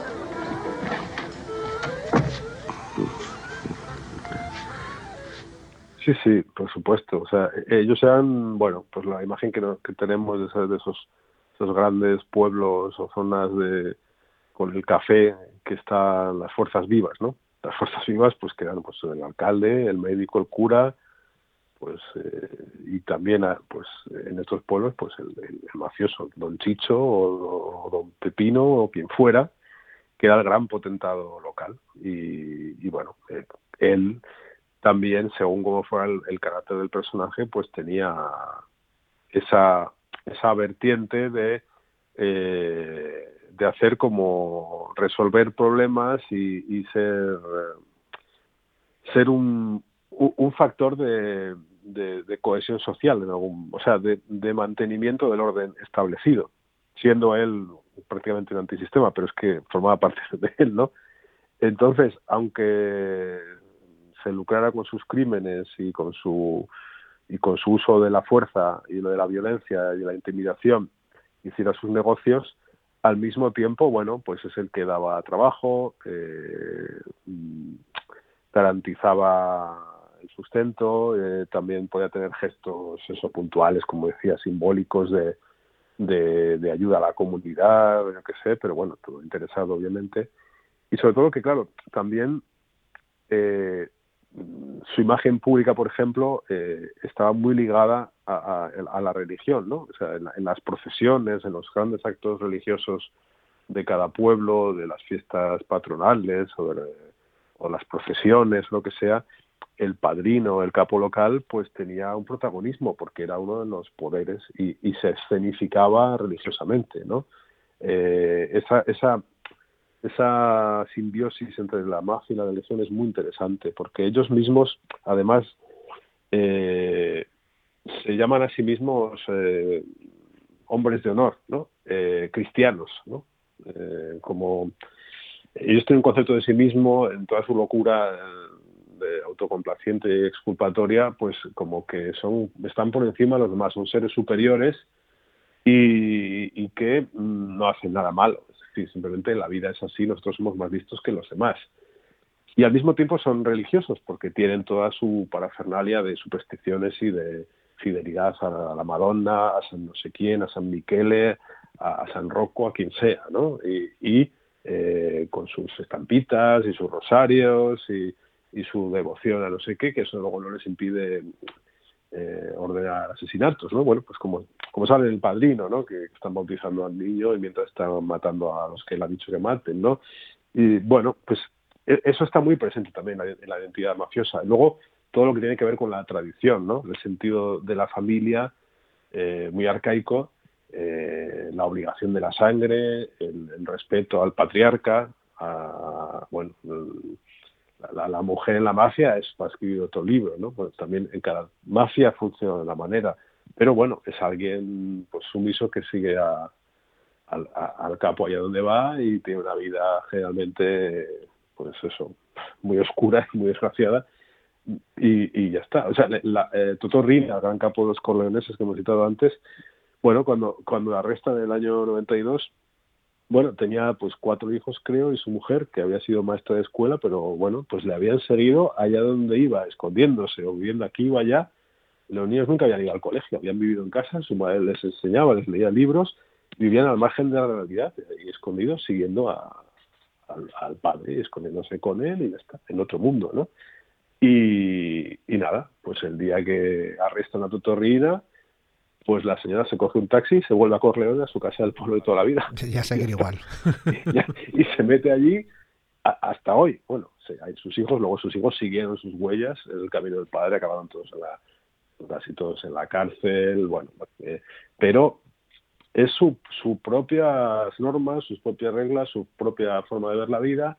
Sí, sí, por supuesto. O sea, ellos eran, bueno, pues la imagen que, no, que tenemos de esos, de esos, esos grandes pueblos o zonas de con el café que están las fuerzas vivas, ¿no? Las fuerzas vivas, pues que eran pues el alcalde, el médico, el cura, pues eh, y también, pues en estos pueblos, pues el, el, el mafioso, don Chicho o, o don Pepino o quien fuera, que era el gran potentado local. Y, y bueno, eh, él también, según cómo fuera el, el carácter del personaje, pues tenía esa, esa vertiente de, eh, de hacer como resolver problemas y, y ser, ser un, un factor de, de, de cohesión social, en algún, o sea, de, de mantenimiento del orden establecido, siendo él prácticamente un antisistema, pero es que formaba parte de él, ¿no? Entonces, aunque se lucrara con sus crímenes y con su y con su uso de la fuerza y lo de la violencia y la intimidación, hiciera sus negocios, al mismo tiempo, bueno, pues es el que daba trabajo, eh, garantizaba el sustento, eh, también podía tener gestos eso puntuales, como decía, simbólicos de, de, de ayuda a la comunidad, yo qué sé, pero bueno, todo interesado obviamente. Y sobre todo que, claro, también eh, su imagen pública, por ejemplo, eh, estaba muy ligada a, a, a la religión, ¿no? O sea, en, en las procesiones, en los grandes actos religiosos de cada pueblo, de las fiestas patronales o, de, o las procesiones, lo que sea, el padrino, el capo local, pues tenía un protagonismo porque era uno de los poderes y, y se escenificaba religiosamente, ¿no? Eh, esa, esa esa simbiosis entre la mafia y la religión es muy interesante porque ellos mismos, además, eh, se llaman a sí mismos eh, hombres de honor, ¿no? Eh, cristianos, ¿no? Eh, como ellos tienen un concepto de sí mismo en toda su locura de autocomplaciente y exculpatoria, pues como que son están por encima de los demás, son seres superiores y, y que mm, no hacen nada malo. Sí, simplemente la vida es así, nosotros somos más listos que los demás. Y al mismo tiempo son religiosos, porque tienen toda su parafernalia de supersticiones y de fidelidad a la Madonna, a San no sé quién, a San Michele, a, a San Rocco, a quien sea, ¿no? Y, y eh, con sus estampitas y sus rosarios y, y su devoción a no sé qué, que eso luego no les impide eh, ordenar asesinatos, ¿no? Bueno, pues como, como sale el Padrino, ¿no? Que están bautizando al niño y mientras están matando a los que él ha dicho que maten, ¿no? Y bueno, pues eso está muy presente también en la identidad mafiosa. Luego, todo lo que tiene que ver con la tradición, ¿no? El sentido de la familia, eh, muy arcaico, eh, la obligación de la sangre, el, el respeto al patriarca, a, bueno, el, La, la mujer en la mafia es para escribir otro libro, ¿no? Pues también en cada mafia funciona de una manera, pero bueno, es alguien pues sumiso que sigue a, a, a, al capo allá donde va y tiene una vida generalmente, pues eso, muy oscura y muy desgraciada y, y ya está. O sea, la, eh, Totò Riina, el gran capo de los corleoneses que hemos citado antes, bueno, cuando, cuando la arrestan en el año noventa y dos, bueno, tenía pues cuatro hijos, creo, y su mujer, que había sido maestra de escuela, pero bueno, pues le habían seguido allá donde iba, escondiéndose o viviendo aquí o allá. Los niños nunca habían ido al colegio, habían vivido en casa, su madre les enseñaba, les leía libros, vivían al margen de la realidad y escondidos, siguiendo a, al, al padre, escondiéndose con él y ya está, en otro mundo, ¿no? Y, y nada, pues el día que arrestan a Totò Riina, pues la señora se coge un taxi y se vuelve a Corleone, a su casa del pueblo de toda la vida. Ya seguir igual. y, ya, y se mete allí a, hasta hoy. Bueno, sí, hay sus hijos, luego sus hijos siguieron sus huellas en el camino del padre, acabaron todos en la, casi todos en la cárcel, bueno, eh, pero es su, su propias normas, sus propias reglas, su propia forma de ver la vida,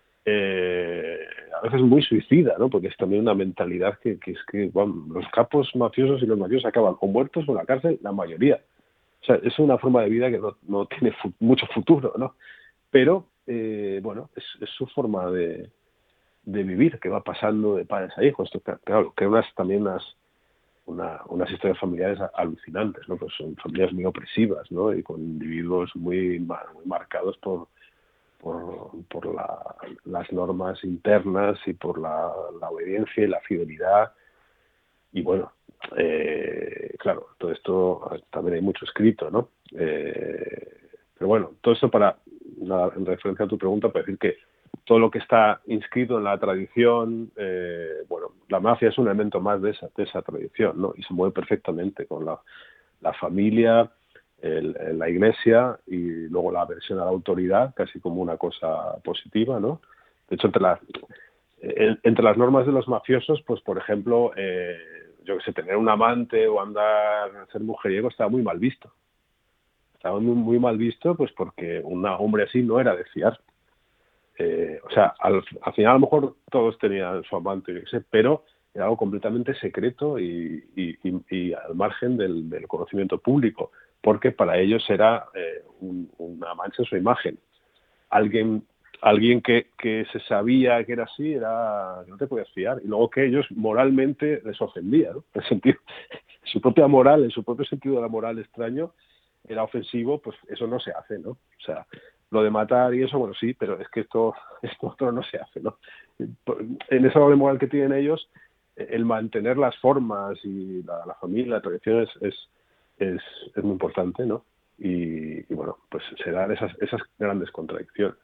eh, a veces muy suicida, ¿no? Porque es también una mentalidad que, que es que bueno, los capos mafiosos y los mafiosos acaban o muertos o en la cárcel, la mayoría. O sea, es una forma de vida que no, no tiene fu- mucho futuro, ¿no? Pero, eh, bueno, es, es su forma de, de vivir, que va pasando de padres a hijos. Esto, claro, que unas también unas, una, unas historias familiares alucinantes, ¿no? Pues son familias muy opresivas, ¿no? Y con individuos muy, muy marcados por por, por la, las normas internas y por la, la obediencia y la fidelidad. Y bueno, eh, claro, todo esto también hay mucho escrito, ¿no? Eh, pero bueno, todo esto para, nada, en referencia a tu pregunta, para decir que todo lo que está inscrito en la tradición, eh, bueno, la mafia es un elemento más de esa, de esa tradición, ¿no? Y se mueve perfectamente con la, la familia, El, la iglesia y luego la aversión a la autoridad, casi como una cosa positiva, ¿no? De hecho, entre la, en, entre las normas de los mafiosos, pues por ejemplo, eh, yo que sé, tener un amante o andar, ser mujeriego estaba muy mal visto. Estaba muy, muy mal visto, pues porque un hombre así no era de fiar. Eh, o sea, al, al final a lo mejor todos tenían su amante, yo qué sé, pero era algo completamente secreto y, y, y, y al margen del, del conocimiento público, porque para ellos era eh, un, una mancha en su imagen. Alguien, alguien que, que se sabía que era así, era no te podías fiar. Y luego que ellos moralmente les ofendía, ¿no? En el sentido, su propia moral, en su propio sentido de la moral extraño, era ofensivo, pues eso no se hace, ¿no? O sea, lo de matar y eso, bueno, sí, pero es que esto, esto otro no se hace, ¿no? En esa doble moral que tienen ellos, el mantener las formas y la, la familia, la tradición es, es, es, es muy importante, ¿no? Y, y bueno, pues se dan esas, esas grandes contradicciones.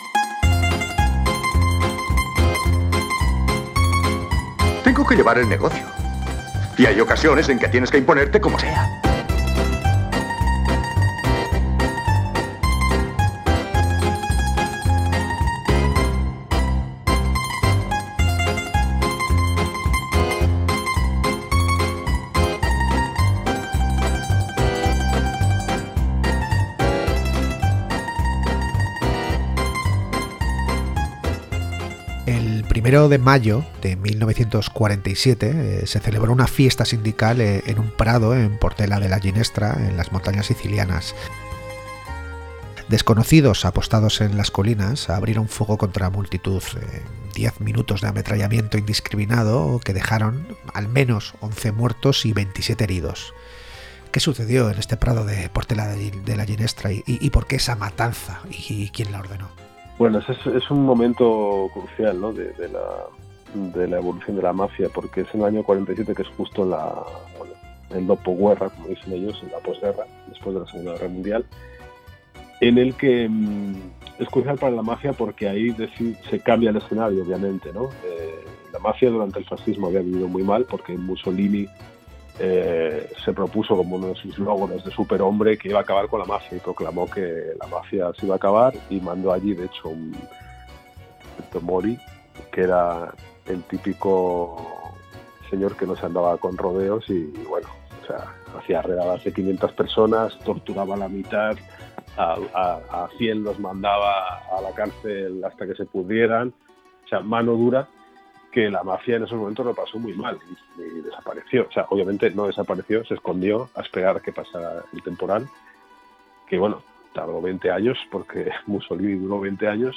Tengo que llevar el negocio. Y hay ocasiones en que tienes que imponerte como sea. El primero de mayo de mil novecientos cuarenta y siete eh, se celebró una fiesta sindical eh, en un prado en Portela de la Ginestra, en las montañas sicilianas. Desconocidos apostados en las colinas abrieron fuego contra multitud. Eh, diez minutos de ametrallamiento indiscriminado que dejaron al menos once muertos y veintisiete heridos. ¿Qué sucedió en este prado de Portela de la Ginestra y, y, y por qué esa matanza y, y quién la ordenó? Bueno, es, es un momento crucial, ¿no? de, de, la, de la evolución de la mafia, porque es en el año cuarenta y siete, que es justo en la, bueno, el dopoguerra, como dicen ellos, en la posguerra, después de la Segunda Guerra Mundial, en el que mmm, es crucial para la mafia porque ahí decir, se cambia el escenario, obviamente, ¿no? Eh, la mafia durante el fascismo había vivido muy mal porque Mussolini Eh, se propuso como uno de sus logros de superhombre que iba a acabar con la mafia y proclamó que la mafia se iba a acabar y mandó allí de hecho un Mori, que era el típico señor que no se andaba con rodeos y bueno, o sea, hacía redadas de quinientas personas, torturaba a la mitad, a, a, a cien los mandaba a la cárcel hasta que se pudieran, o sea, mano dura, que la mafia en esos momentos lo pasó muy mal y, y desapareció. O sea, obviamente no desapareció, se escondió a esperar a que pasara el temporal, que bueno, tardó veinte años, porque Mussolini duró veinte años,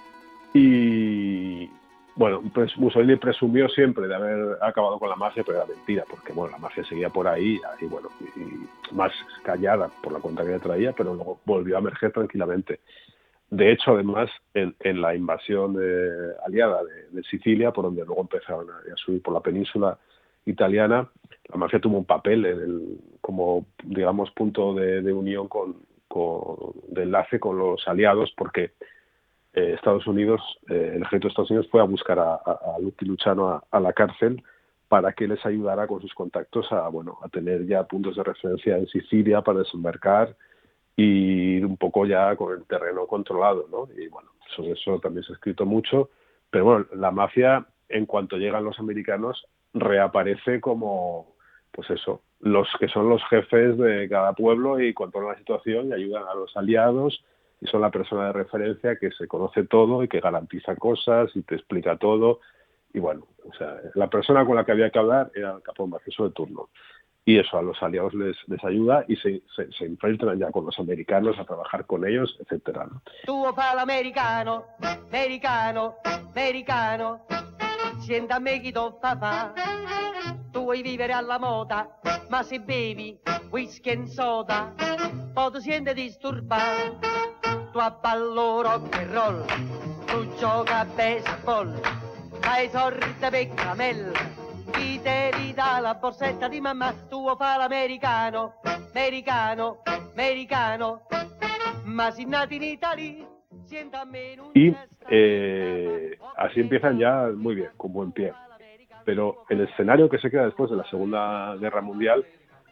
y bueno, pues Mussolini presumió siempre de haber acabado con la mafia, pero era mentira, porque bueno, la mafia seguía por ahí, y bueno, y más callada por la cuenta que le traía, pero luego volvió a emerger tranquilamente. De hecho, además, en, en la invasión eh, aliada de, de Sicilia, por donde luego empezaron a, a subir por la península italiana, la mafia tuvo un papel en el, como, digamos, punto de, de unión con, con, de enlace con los aliados, porque eh, Estados Unidos, eh, el ejército de Estados Unidos fue a buscar a, a, a Lucky Luciano a, a la cárcel para que les ayudara con sus contactos a, bueno, a tener ya puntos de referencia en Sicilia para desembarcar y ir un poco ya con el terreno controlado, ¿no? Y bueno, sobre eso también se ha escrito mucho, pero bueno, la mafia, en cuanto llegan los americanos, reaparece como, pues eso, los que son los jefes de cada pueblo y controlan la situación y ayudan a los aliados y son la persona de referencia que se conoce todo y que garantiza cosas y te explica todo. Y bueno, o sea, la persona con la que había que hablar era el capón mafioso de turno. Y eso a los aliados les, les ayuda y se, se, se infiltran ya con los americanos a trabajar con ellos, etcétera, ¿no? Tuo fa l'americano, americano, americano, siéntame chi to fa fa. Tu vuoi vivere alla moda, ma se bevi whisky e soda, poi tu sienti disturbato. Tu abballo rock and roll, tu gioca a baseball, fai sorte per caramella. Chi te dà la borsetta di mamma, tuo fa l'americano, americano, americano, ma si nati in Italia, siéntame. Y eh, así empiezan ya muy bien, con buen pie. Pero el escenario que se queda después de la Segunda Guerra Mundial,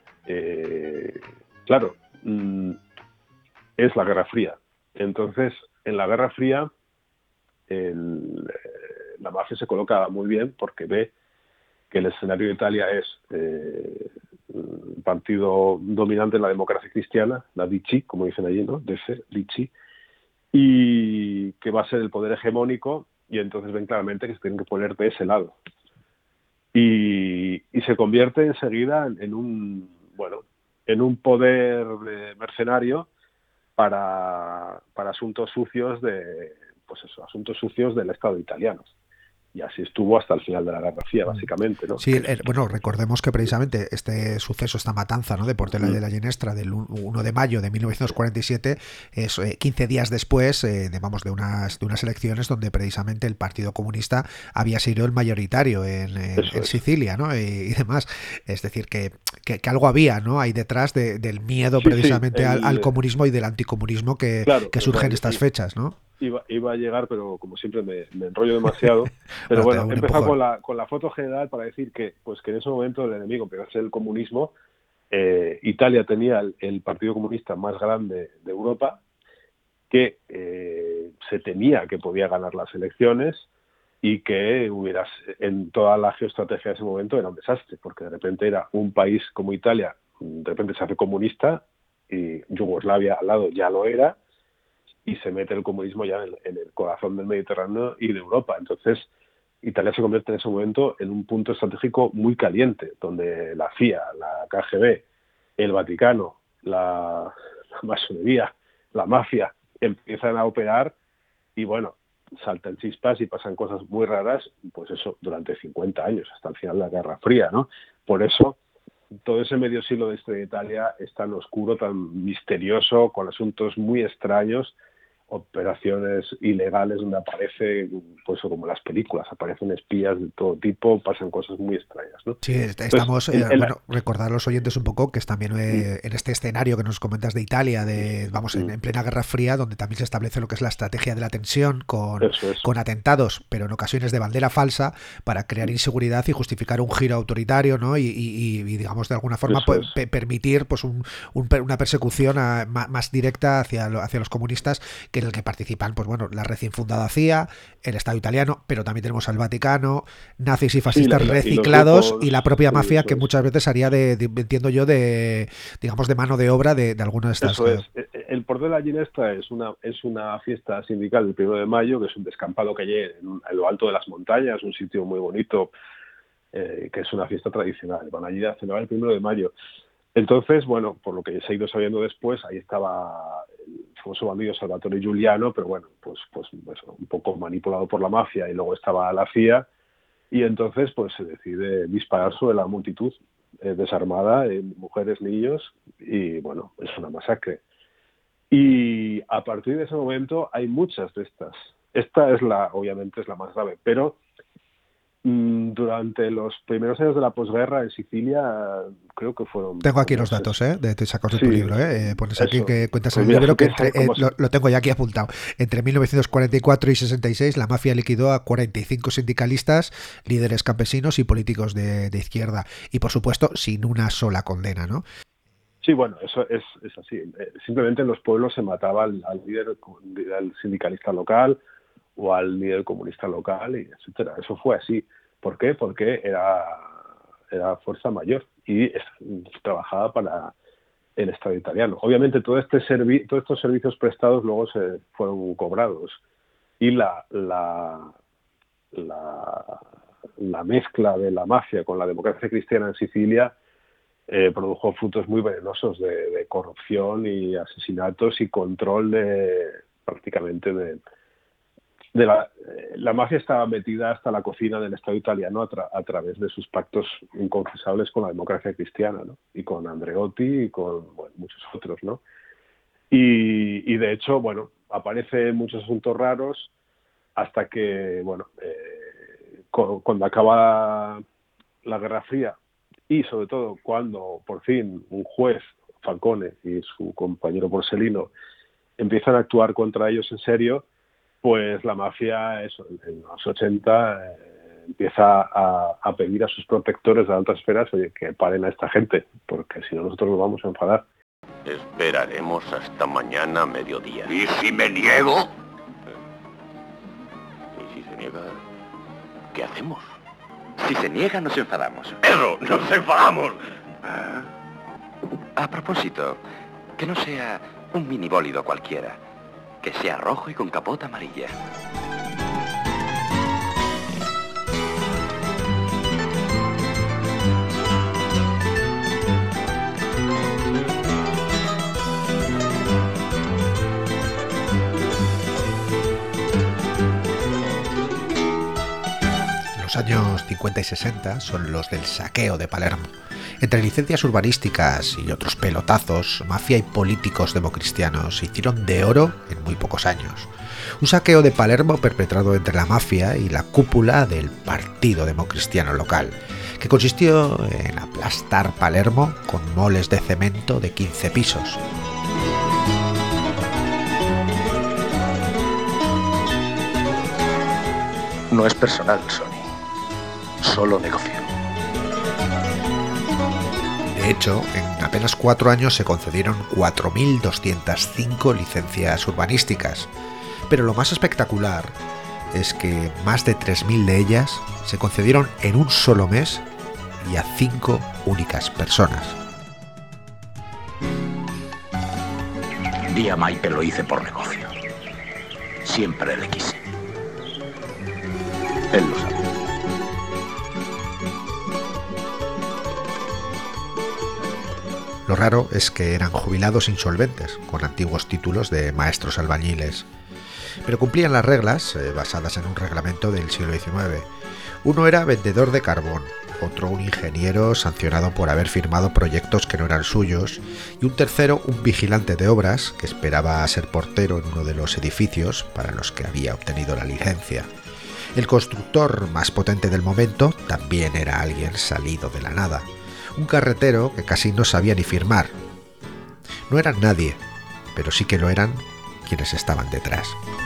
eh, claro, mmm, es la Guerra Fría. Entonces, en la Guerra Fría, el, la mafia se coloca muy bien porque ve que el escenario de Italia es eh, un partido dominante en la democracia cristiana, la D C, como dicen allí, ¿no? D C, D C, y que va a ser el poder hegemónico, y entonces ven claramente que se tienen que poner de ese lado. Y, y se convierte enseguida en, en un, bueno, en un poder de mercenario para, para asuntos sucios de, pues eso, asuntos sucios del Estado italiano. Y así estuvo hasta el final de la Guerra Fría, básicamente, ¿no? Sí, el, bueno, recordemos que precisamente este suceso, esta matanza, ¿no?, de Portella Mm. de la Ginestra del uno de mayo de mil novecientos cuarenta y siete es eh, quince días después eh, de, vamos, de unas de unas elecciones donde precisamente el Partido Comunista había sido el mayoritario en, en, en Sicilia, ¿no?, y, y demás. Es decir, que, que, que algo había, ¿no?, ahí detrás de, del miedo Sí, precisamente sí, el- al, al comunismo y del anticomunismo que, Claro, que surge en claro, estas sí. fechas, ¿no? Iba, iba a llegar, pero como siempre me, me enrollo demasiado. Pero Bueno, te bueno, doy he un empezado empujón. con la, con la foto general para decir que, pues que en ese momento el enemigo empezó a ser el comunismo. Eh, Italia tenía el, el Partido Comunista más grande de Europa, que eh, se temía que podía ganar las elecciones y que hubiera, en toda la geoestrategia de ese momento era un desastre, porque de repente era un país como Italia, de repente se hace comunista, y Yugoslavia al lado ya lo era, y se mete el comunismo ya en, en el corazón del Mediterráneo y de Europa. Entonces, Italia se convierte en ese momento en un punto estratégico muy caliente, donde la C I A, la K G B, el Vaticano, la, la masonería, la mafia, empiezan a operar y, bueno, saltan chispas y pasan cosas muy raras, pues eso, durante cincuenta años, hasta el final de la Guerra Fría, ¿no? Por eso, todo ese medio siglo de historia de Italia es tan oscuro, tan misterioso, con asuntos muy extraños, operaciones ilegales donde aparece, pues como las películas, aparecen espías de todo tipo, pasan cosas muy extrañas, ¿no? Sí, est- Entonces, estamos, en- eh, en la- bueno, recordar a los oyentes un poco que es también eh, en este escenario que nos comentas de Italia, de vamos, en, en plena Guerra Fría, donde también se establece lo que es la estrategia de la tensión con, Eso es. con atentados, pero en ocasiones de bandera falsa, para crear inseguridad y justificar un giro autoritario, ¿no? Y, y- y, digamos, de alguna forma Eso pues, es. pe- permitir pues un, un per- una persecución a- ma- más directa hacia, lo- hacia los comunistas, que en el que participan, pues bueno, la recién fundada C I A, el Estado italiano, pero también tenemos al Vaticano, nazis y fascistas Sí, la- la- y los reciclados grupos, y la propia sí, mafia eso que es. muchas veces haría de, de- entiendo yo, de, digamos, de mano de obra de, de algunas de estas. Eso es. El Portella de la Ginestra es una, es una fiesta sindical del primero de mayo, que es un descampado que hay en, un- en lo alto de las montañas, un sitio muy bonito, eh, que es una fiesta tradicional. Van allí a celebrar el primero de mayo. Entonces, bueno, por lo que se ha ido sabiendo después, ahí estaba el famoso bandido Salvatore Giuliano, pero bueno, pues, pues eso, un poco manipulado por la mafia, y luego estaba la C I A, y entonces pues se decide disparar sobre la multitud eh, desarmada, eh, mujeres, niños, y bueno, es una masacre. Y a partir de ese momento hay muchas de estas. Esta es la, obviamente es la más grave, pero mm, durante los primeros años de la posguerra en Sicilia, creo que fueron... Tengo aquí como los datos, ¿eh? De, de sacados de Sí, tu libro, ¿eh? Eh, Pones aquí eso. que cuentas Pues en el mira, libro si que tienes entre, ahí eh, como- lo, lo tengo ya aquí apuntado. Entre mil novecientos cuarenta y cuatro y sesenta y seis, la mafia liquidó a cuarenta y cinco sindicalistas, líderes campesinos y políticos de, de izquierda. Y por supuesto, sin una sola condena, ¿no? Sí, bueno, eso es, es así. Eh, Simplemente en los pueblos se mataba al, al líder, al sindicalista local o al líder comunista local, y etcétera. Eso fue así. ¿Por qué? Porque era, era fuerza mayor y es- trabajaba para el Estado italiano. Obviamente todo este servi todos estos servicios prestados luego se fueron cobrados, y la, la, la, la mezcla de la mafia con la democracia cristiana en Sicilia eh, produjo frutos muy venenosos de, de corrupción y asesinatos y control de prácticamente de, de la, eh, la mafia estaba metida hasta la cocina del Estado italiano a, tra a través de sus pactos inconfesables con la democracia cristiana, ¿no? Y con Andreotti y con bueno, muchos otros, ¿no? Y, y de hecho, bueno, aparecen muchos asuntos raros hasta que, bueno, eh, cu cuando acaba la Guerra Fría, y sobre todo cuando por fin un juez, Falcone, y su compañero Borsellino empiezan a actuar contra ellos en serio, pues la mafia, eso, en los ochenta, eh, empieza a, a pedir a sus protectores de altas esferas, oye, que paren a esta gente, porque si no nosotros nos vamos a enfadar. Esperaremos hasta mañana a mediodía. ¿Y si me niego? ¿Y si se niega? ¿Qué hacemos? Si se niega, nos enfadamos. ¡Eso! ¡Nos enfadamos! Ah. A propósito, que no sea un minibólido cualquiera. Que sea rojo y con capota amarilla. Los años cincuenta y sesenta son los del saqueo de Palermo. Entre licencias urbanísticas y otros pelotazos, mafia y políticos democristianos se hicieron de oro en muy pocos años. Un saqueo de Palermo perpetrado entre la mafia y la cúpula del Partido Democristiano local, que consistió en aplastar Palermo con moles de cemento de quince pisos. No es personal, Sonny. Solo negocio. De hecho, en apenas cuatro años se concedieron cuatro mil doscientas cinco licencias urbanísticas. Pero lo más espectacular es que más de tres mil de ellas se concedieron en un solo mes y a cinco únicas personas. Di a Maipe lo hice por negocio. Siempre le quise. Él lo sabe. Lo raro es que eran jubilados insolventes, con antiguos títulos de maestros albañiles. Pero cumplían las reglas, eh, basadas en un reglamento del siglo diecinueve. Uno era vendedor de carbón, otro un ingeniero sancionado por haber firmado proyectos que no eran suyos, y un tercero un vigilante de obras que esperaba ser portero en uno de los edificios para los que había obtenido la licencia. El constructor más potente del momento también era alguien salido de la nada. Un carretero que casi no sabía ni firmar. No eran nadie, pero sí que lo eran quienes estaban detrás.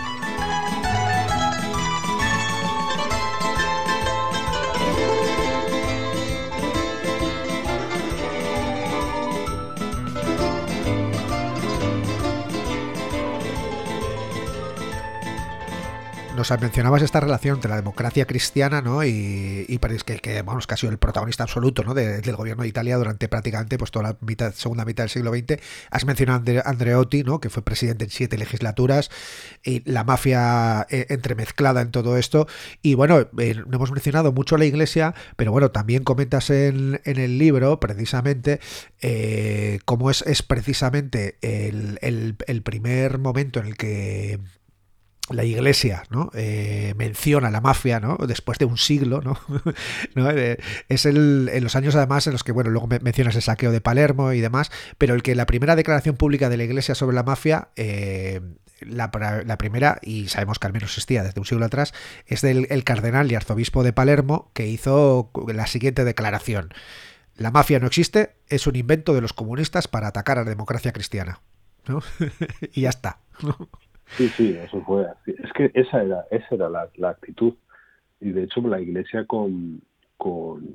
Nos mencionabas esta relación entre la democracia cristiana, ¿no? y, y parece que, que, vamos, que ha sido el protagonista absoluto, ¿no? de, del gobierno de Italia durante prácticamente pues toda la mitad, segunda mitad del siglo veinte. Has mencionado a Andre, Andreotti, ¿no? que fue presidente en siete legislaturas, y la mafia eh, entremezclada en todo esto. Y bueno, eh, no hemos mencionado mucho la Iglesia, pero bueno, también comentas en, en el libro precisamente eh, cómo es, es precisamente el, el, el primer momento en el que la Iglesia, ¿no? Eh, menciona la mafia, ¿no? Después de un siglo, ¿no? ¿no? Eh, es el, en los años además en los que, bueno, luego me mencionas el saqueo de Palermo y demás, pero el que la primera declaración pública de la Iglesia sobre la mafia, eh, la, la primera, y sabemos que al menos existía desde un siglo atrás, es del el cardenal y arzobispo de Palermo, que hizo la siguiente declaración: la mafia no existe, es un invento de los comunistas para atacar a la democracia cristiana, ¿no? Y ya está, ¿no? Sí, sí, eso fue así. Es que esa era, esa era la, la actitud. Y de hecho la Iglesia con, con,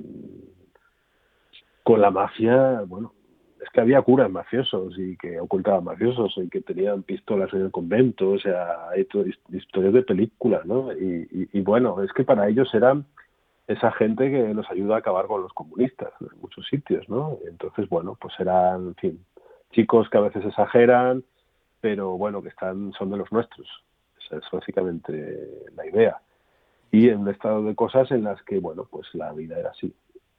con la mafia, bueno, es que había curas mafiosos y que ocultaban mafiosos y que tenían pistolas en el convento, o sea, hay to- historias de películas, ¿no? Y, y, y bueno, es que para ellos eran esa gente que nos ayuda a acabar con los comunistas en muchos sitios, ¿no? Entonces, bueno, pues eran, en fin, chicos que a veces exageran, pero bueno, que están son de los nuestros. Esa es básicamente la idea. Y en un estado de cosas en las que, bueno, pues la vida era así.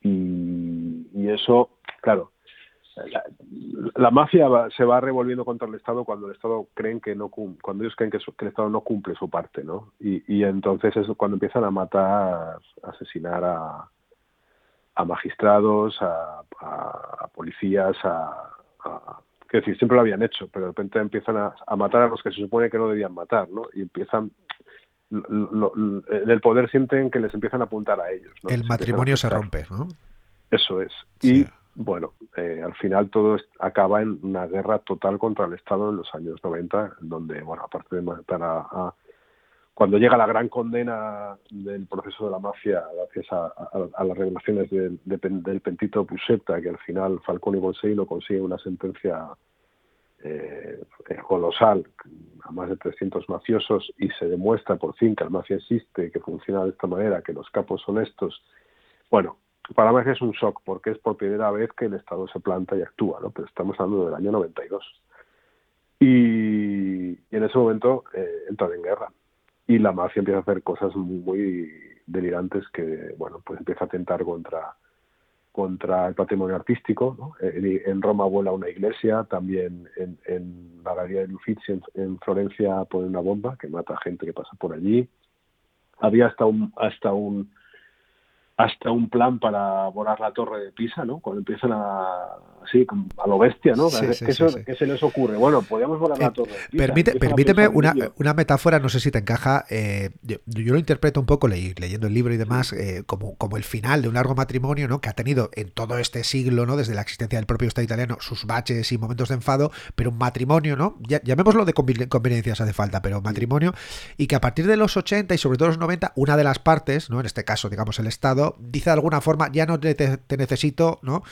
Y, y eso, claro, la, la mafia va, se va revolviendo contra el Estado cuando el Estado creen que no cuando ellos creen que, su, que el Estado no cumple su parte, ¿no? Y, y entonces es cuando empiezan a matar, a asesinar a, a magistrados, a, a, a policías, a, a Quiero decir, siempre lo habían hecho, pero de repente empiezan a, a matar a los que se supone que no debían matar, ¿no? Y empiezan, lo, lo, lo, en el poder sienten que les empiezan a apuntar a ellos, ¿no? El les matrimonio se rompe, ¿no? Eso es. Sí. Y, bueno, eh, al final todo es, acaba en una guerra total contra el Estado en los años noventa, donde, bueno, aparte de matar a... a cuando llega la gran condena del proceso de la mafia, gracias a, a, a las revelaciones de, de, del pentito Buscetta, que al final Falcone y Borsellino consiguen una sentencia eh, colosal, a más de trescientos mafiosos, y se demuestra por fin que la mafia existe, que funciona de esta manera, que los capos son estos. Bueno, para la mafia es un shock, porque es por primera vez que el Estado se planta y actúa, ¿no? Pero estamos hablando del año noventa y dos. Y, y en ese momento eh, entran en guerra. Y la mafia empieza a hacer cosas muy, muy delirantes que, bueno, pues empieza a atentar contra, contra el patrimonio artístico, ¿no? En, en Roma vuela una iglesia, también en, en la Galería de Uffizi en, en Florencia pone una bomba que mata a gente que pasa por allí. Había hasta un hasta un hasta un plan para volar la torre de Pisa, ¿no? Cuando empiezan a así a lo bestia, ¿no? Sí, ¿Qué, sí, ¿qué, sí, se, sí. ¿Qué se les ocurre? Bueno, podríamos volar Eh, la torre de Pisa. Permite, Empiezan a permíteme pensar en una, ello. una metáfora, no sé si te encaja. Eh, yo, yo lo interpreto un poco le, leyendo el libro y demás, eh, como, como el final de un largo matrimonio, ¿no? Que ha tenido en todo este siglo, ¿no? Desde la existencia del propio Estado italiano, sus baches y momentos de enfado, pero un matrimonio, ¿no? Ya, llamémoslo de conveniencias hace falta, pero matrimonio, y que a partir de los ochenta y sobre todo los noventa, una de las partes, ¿no? En este caso, digamos, el Estado, dice de alguna forma, ya no te, te necesito, ¿no?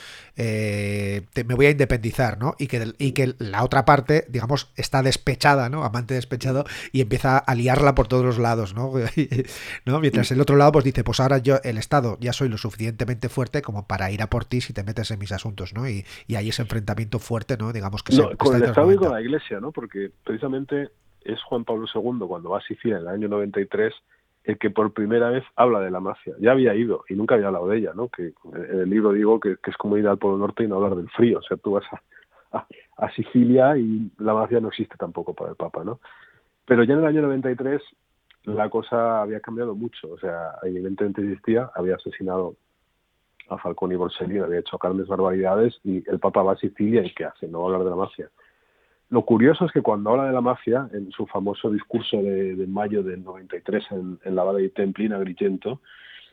Eh, te, me voy a independizar, ¿no? Y que, y que la otra parte, digamos, está despechada, ¿no? Amante despechado, y empieza a liarla por todos los lados, ¿no? ¿no? Mientras el otro lado pues dice, pues ahora yo, el Estado, ya soy lo suficientemente fuerte como para ir a por ti si te metes en mis asuntos, ¿no? Y, y hay ese enfrentamiento fuerte, ¿no? Digamos que no, se, con el está Estado y con la Iglesia, ¿no? Porque precisamente es Juan Pablo segundo, cuando va a Sicilia en el año noventa y tres, el que por primera vez habla de la mafia. Ya había ido y nunca había hablado de ella, ¿no? Que en el libro digo que, que es como ir al Polo Norte y no hablar del frío. O sea, tú vas a, a, a Sicilia y la mafia no existe tampoco para el Papa, ¿no? Pero ya en el año noventa y tres la cosa había cambiado mucho. O sea, evidentemente existía, había asesinado a Falcone y Borsellino, había hecho grandes barbaridades, y el Papa va a Sicilia y ¿qué hace? No va a hablar de la mafia. Lo curioso es que cuando habla de la mafia, en su famoso discurso de, de mayo del noventa y tres en, en la Valle dei Templi, en Agrigento,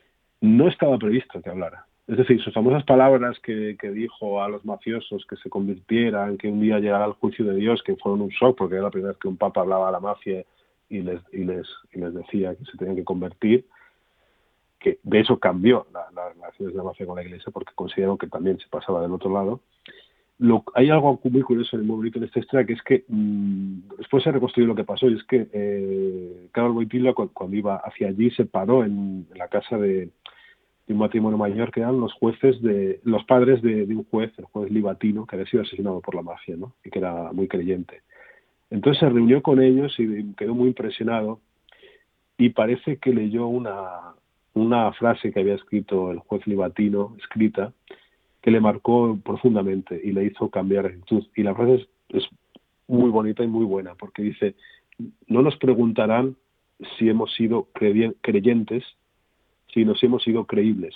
no estaba previsto que hablara. Es decir, sus famosas palabras que, que dijo a los mafiosos que se convirtieran, que un día llegara el juicio de Dios, que fueron un shock, porque era la primera vez que un papa hablaba a la mafia y les, y les, y les decía que se tenían que convertir, que de eso cambió las la, relaciones de la mafia con la Iglesia, porque consideraron que también se pasaba del otro lado. Lo, hay algo muy curioso y muy bonito en esta historia, que es que mmm, después se reconstruyó lo que pasó, y es que eh, Carol Wojtyla, cuando, cuando iba hacia allí, se paró en, en la casa de, de un matrimonio mayor, que eran los jueces de los padres de, de un juez, el juez Livatino, que había sido asesinado por la mafia, ¿no? Y que era muy creyente. Entonces se reunió con ellos y quedó muy impresionado, y parece que leyó una, una frase que había escrito el juez Livatino, escrita, que le marcó profundamente y le hizo cambiar de actitud. Y la frase es, es muy bonita y muy buena, porque dice, no nos preguntarán si hemos sido creyentes, sino si hemos sido creíbles.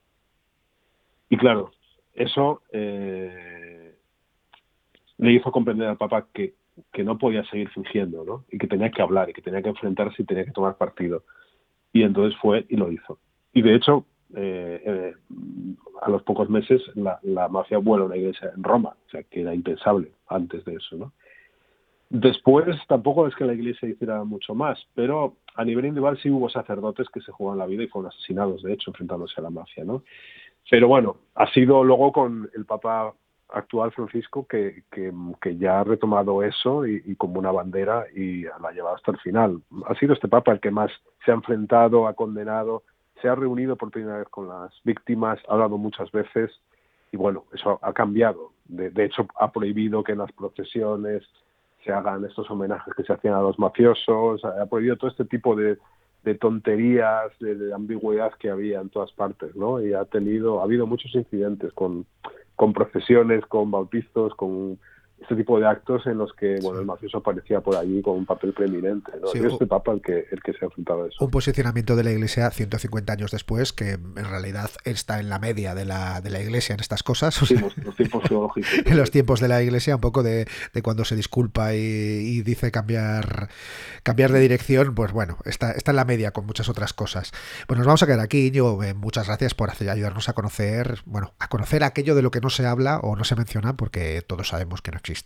Y claro, eso eh, le hizo comprender al Papa que, que no podía seguir fingiendo, ¿no? Y que tenía que hablar, y que tenía que enfrentarse y tenía que tomar partido. Y entonces fue y lo hizo. Y de hecho, Eh, eh, a los pocos meses la, la mafia vuela a una iglesia en Roma, o sea que era impensable antes de eso, ¿no? Después tampoco es que la iglesia hiciera mucho más, pero a nivel individual sí hubo sacerdotes que se jugaban la vida y fueron asesinados, de hecho, enfrentándose a la mafia, ¿no? Pero bueno, ha sido luego con el Papa actual, Francisco, que, que, que ya ha retomado eso y, y como una bandera, y la ha llevado hasta el final. Ha sido este Papa el que más se ha enfrentado, ha condenado, se ha reunido por primera vez con las víctimas, ha hablado muchas veces, y bueno, eso ha cambiado. De, de hecho, ha prohibido que en las procesiones se hagan estos homenajes que se hacían a los mafiosos, ha prohibido todo este tipo de, de tonterías, de, de ambigüedad que había en todas partes, ¿no? Y ha tenido, ha habido muchos incidentes con, con procesiones, con bautizos, con este tipo de actos en los que, bueno, sí, el mafioso aparecía por allí con un papel preeminente, ¿no? Sí, y este Papa el que, el que se ha enfrentado a eso. Un posicionamiento de la Iglesia ciento cincuenta años después, que en realidad está en la media de la, de la Iglesia en estas cosas. O sea, sí, los, los tiempos teológicos. En los tiempos de la Iglesia, un poco de, de cuando se disculpa y, y dice cambiar cambiar de dirección, pues bueno, está, está en la media con muchas otras cosas. Pues nos vamos a quedar aquí, Íñigo. Eh, muchas gracias por hacer, ayudarnos a conocer, bueno, a conocer aquello de lo que no se habla o no se menciona, porque todos sabemos que no existe.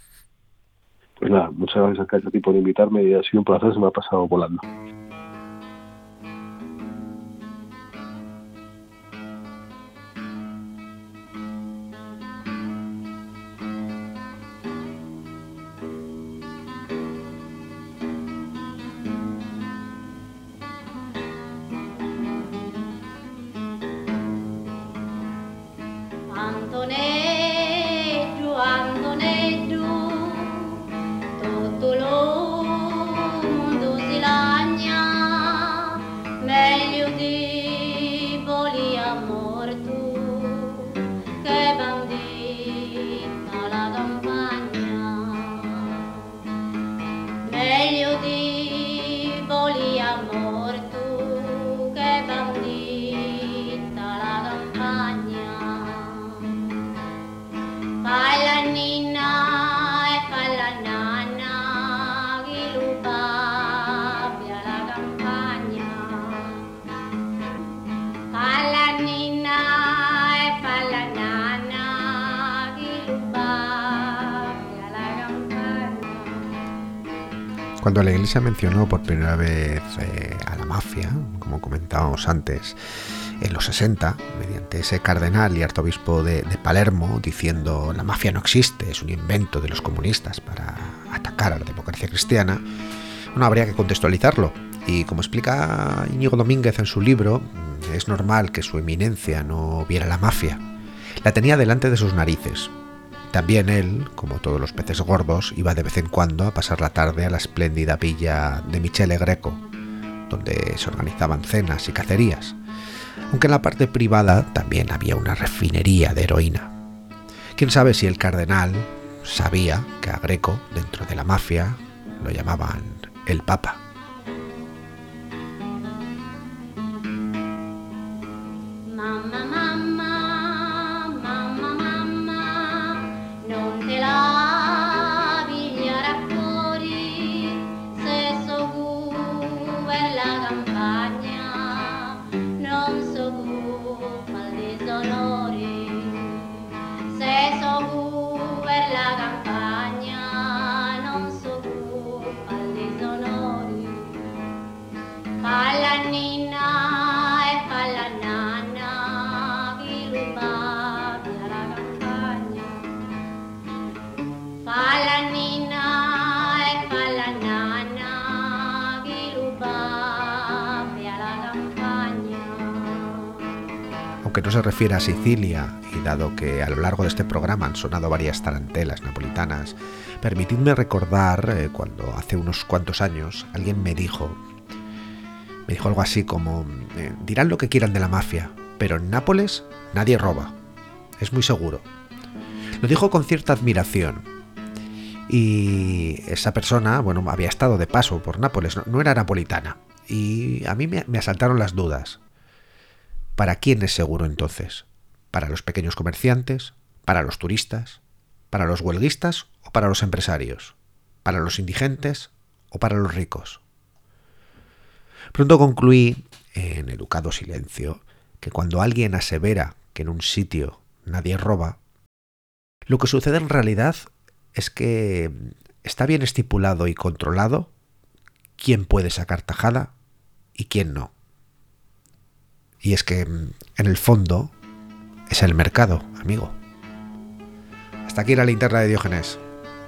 Pues nada, muchas gracias a Katia por invitarme, y ha sido un placer, se me ha pasado volando. Cuando la Iglesia mencionó por primera vez eh, a la mafia, como comentábamos antes, en los sesenta, mediante ese cardenal y arzobispo de, de Palermo, diciendo la mafia no existe, es un invento de los comunistas para atacar a la democracia cristiana, bueno, habría que contextualizarlo. Y como explica Íñigo Domínguez en su libro, es normal que su eminencia no viera la mafia. La tenía delante de sus narices. También él, como todos los peces gordos, iba de vez en cuando a pasar la tarde a la espléndida villa de Michele Greco, donde se organizaban cenas y cacerías, aunque en la parte privada también había una refinería de heroína. Quién sabe si el cardenal sabía que a Greco, dentro de la mafia, lo llamaban el Papa. Aunque no se refiere a Sicilia, y dado que a lo largo de este programa han sonado varias tarantelas napolitanas, permitidme recordar eh, cuando hace unos cuantos años alguien me dijo, me dijo algo así como, eh, dirán lo que quieran de la mafia, pero en Nápoles nadie roba, es muy seguro. Lo dijo con cierta admiración, y esa persona, bueno, había estado de paso por Nápoles, no, no era napolitana, y a mí me, me asaltaron las dudas. ¿Para quién es seguro entonces? ¿Para los pequeños comerciantes? ¿Para los turistas? ¿Para los huelguistas o para los empresarios? ¿Para los indigentes o para los ricos? Pronto concluí, en educado silencio, que cuando alguien asevera que en un sitio nadie roba, lo que sucede en realidad es que está bien estipulado y controlado quién puede sacar tajada y quién no. Y es que, en el fondo, es el mercado, amigo. Hasta aquí la linterna de Diógenes.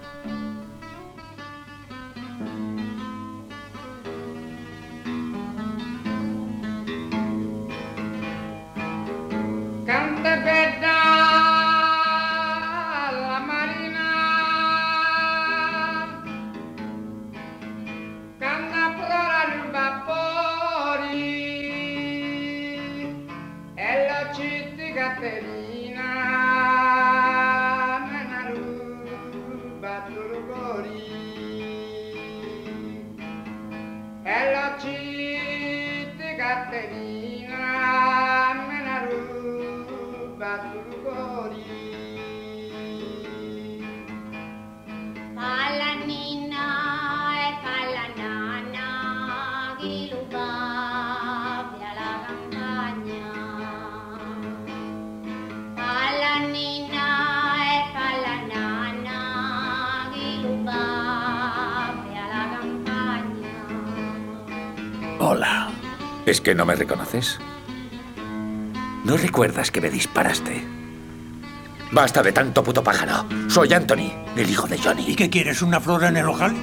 Hola. ¿Es que no me reconoces? ¿No recuerdas que me disparaste? Basta de tanto puto pájaro. Soy Anthony, el hijo de Johnny. ¿Y qué quieres, una flor en el ojal?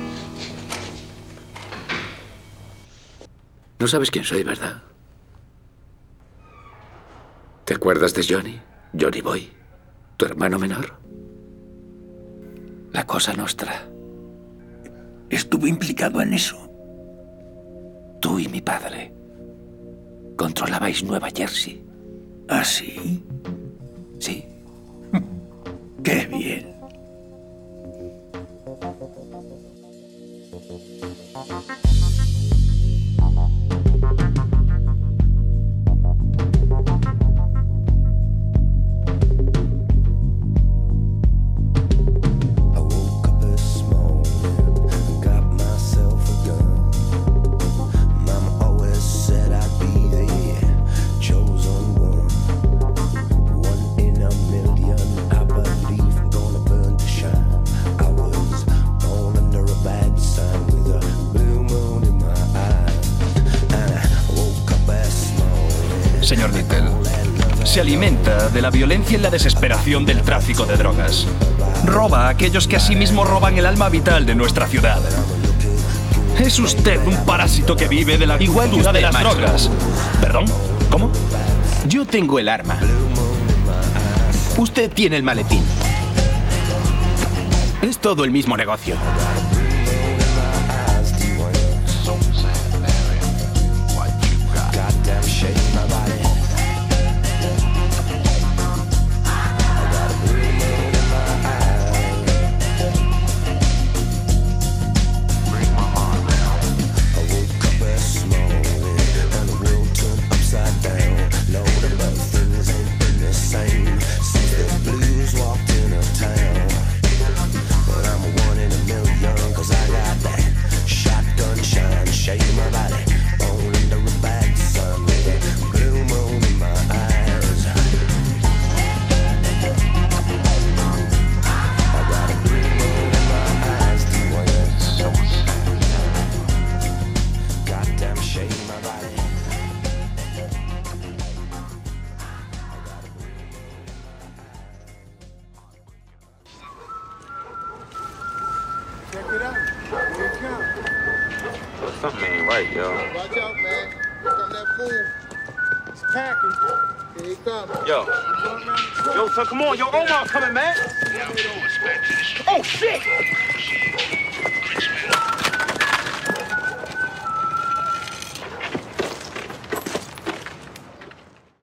No sabes quién soy, ¿verdad? ¿Te acuerdas de Johnny? Johnny Boy, tu hermano menor. La cosa nostra. Estuve implicado en eso. Tú y mi padre controlabais Nueva Jersey. ¿Ah, sí? Sí. ¡Qué bien! se alimenta de la violencia y la desesperación del tráfico de drogas. Roba a aquellos que asimismo roban el alma vital de nuestra ciudad. Es usted un parásito que vive de la Igual cultura usted, de las macho. drogas. ¿Perdón? ¿Cómo? Yo tengo el arma. Usted tiene el maletín. Es todo el mismo negocio. Something ain't right, yo. Watch out, man. Here come that fool. He's packing. Here he comes. Yo. Yo, son, come on. Yo, Omar's coming, man. Oh, shit.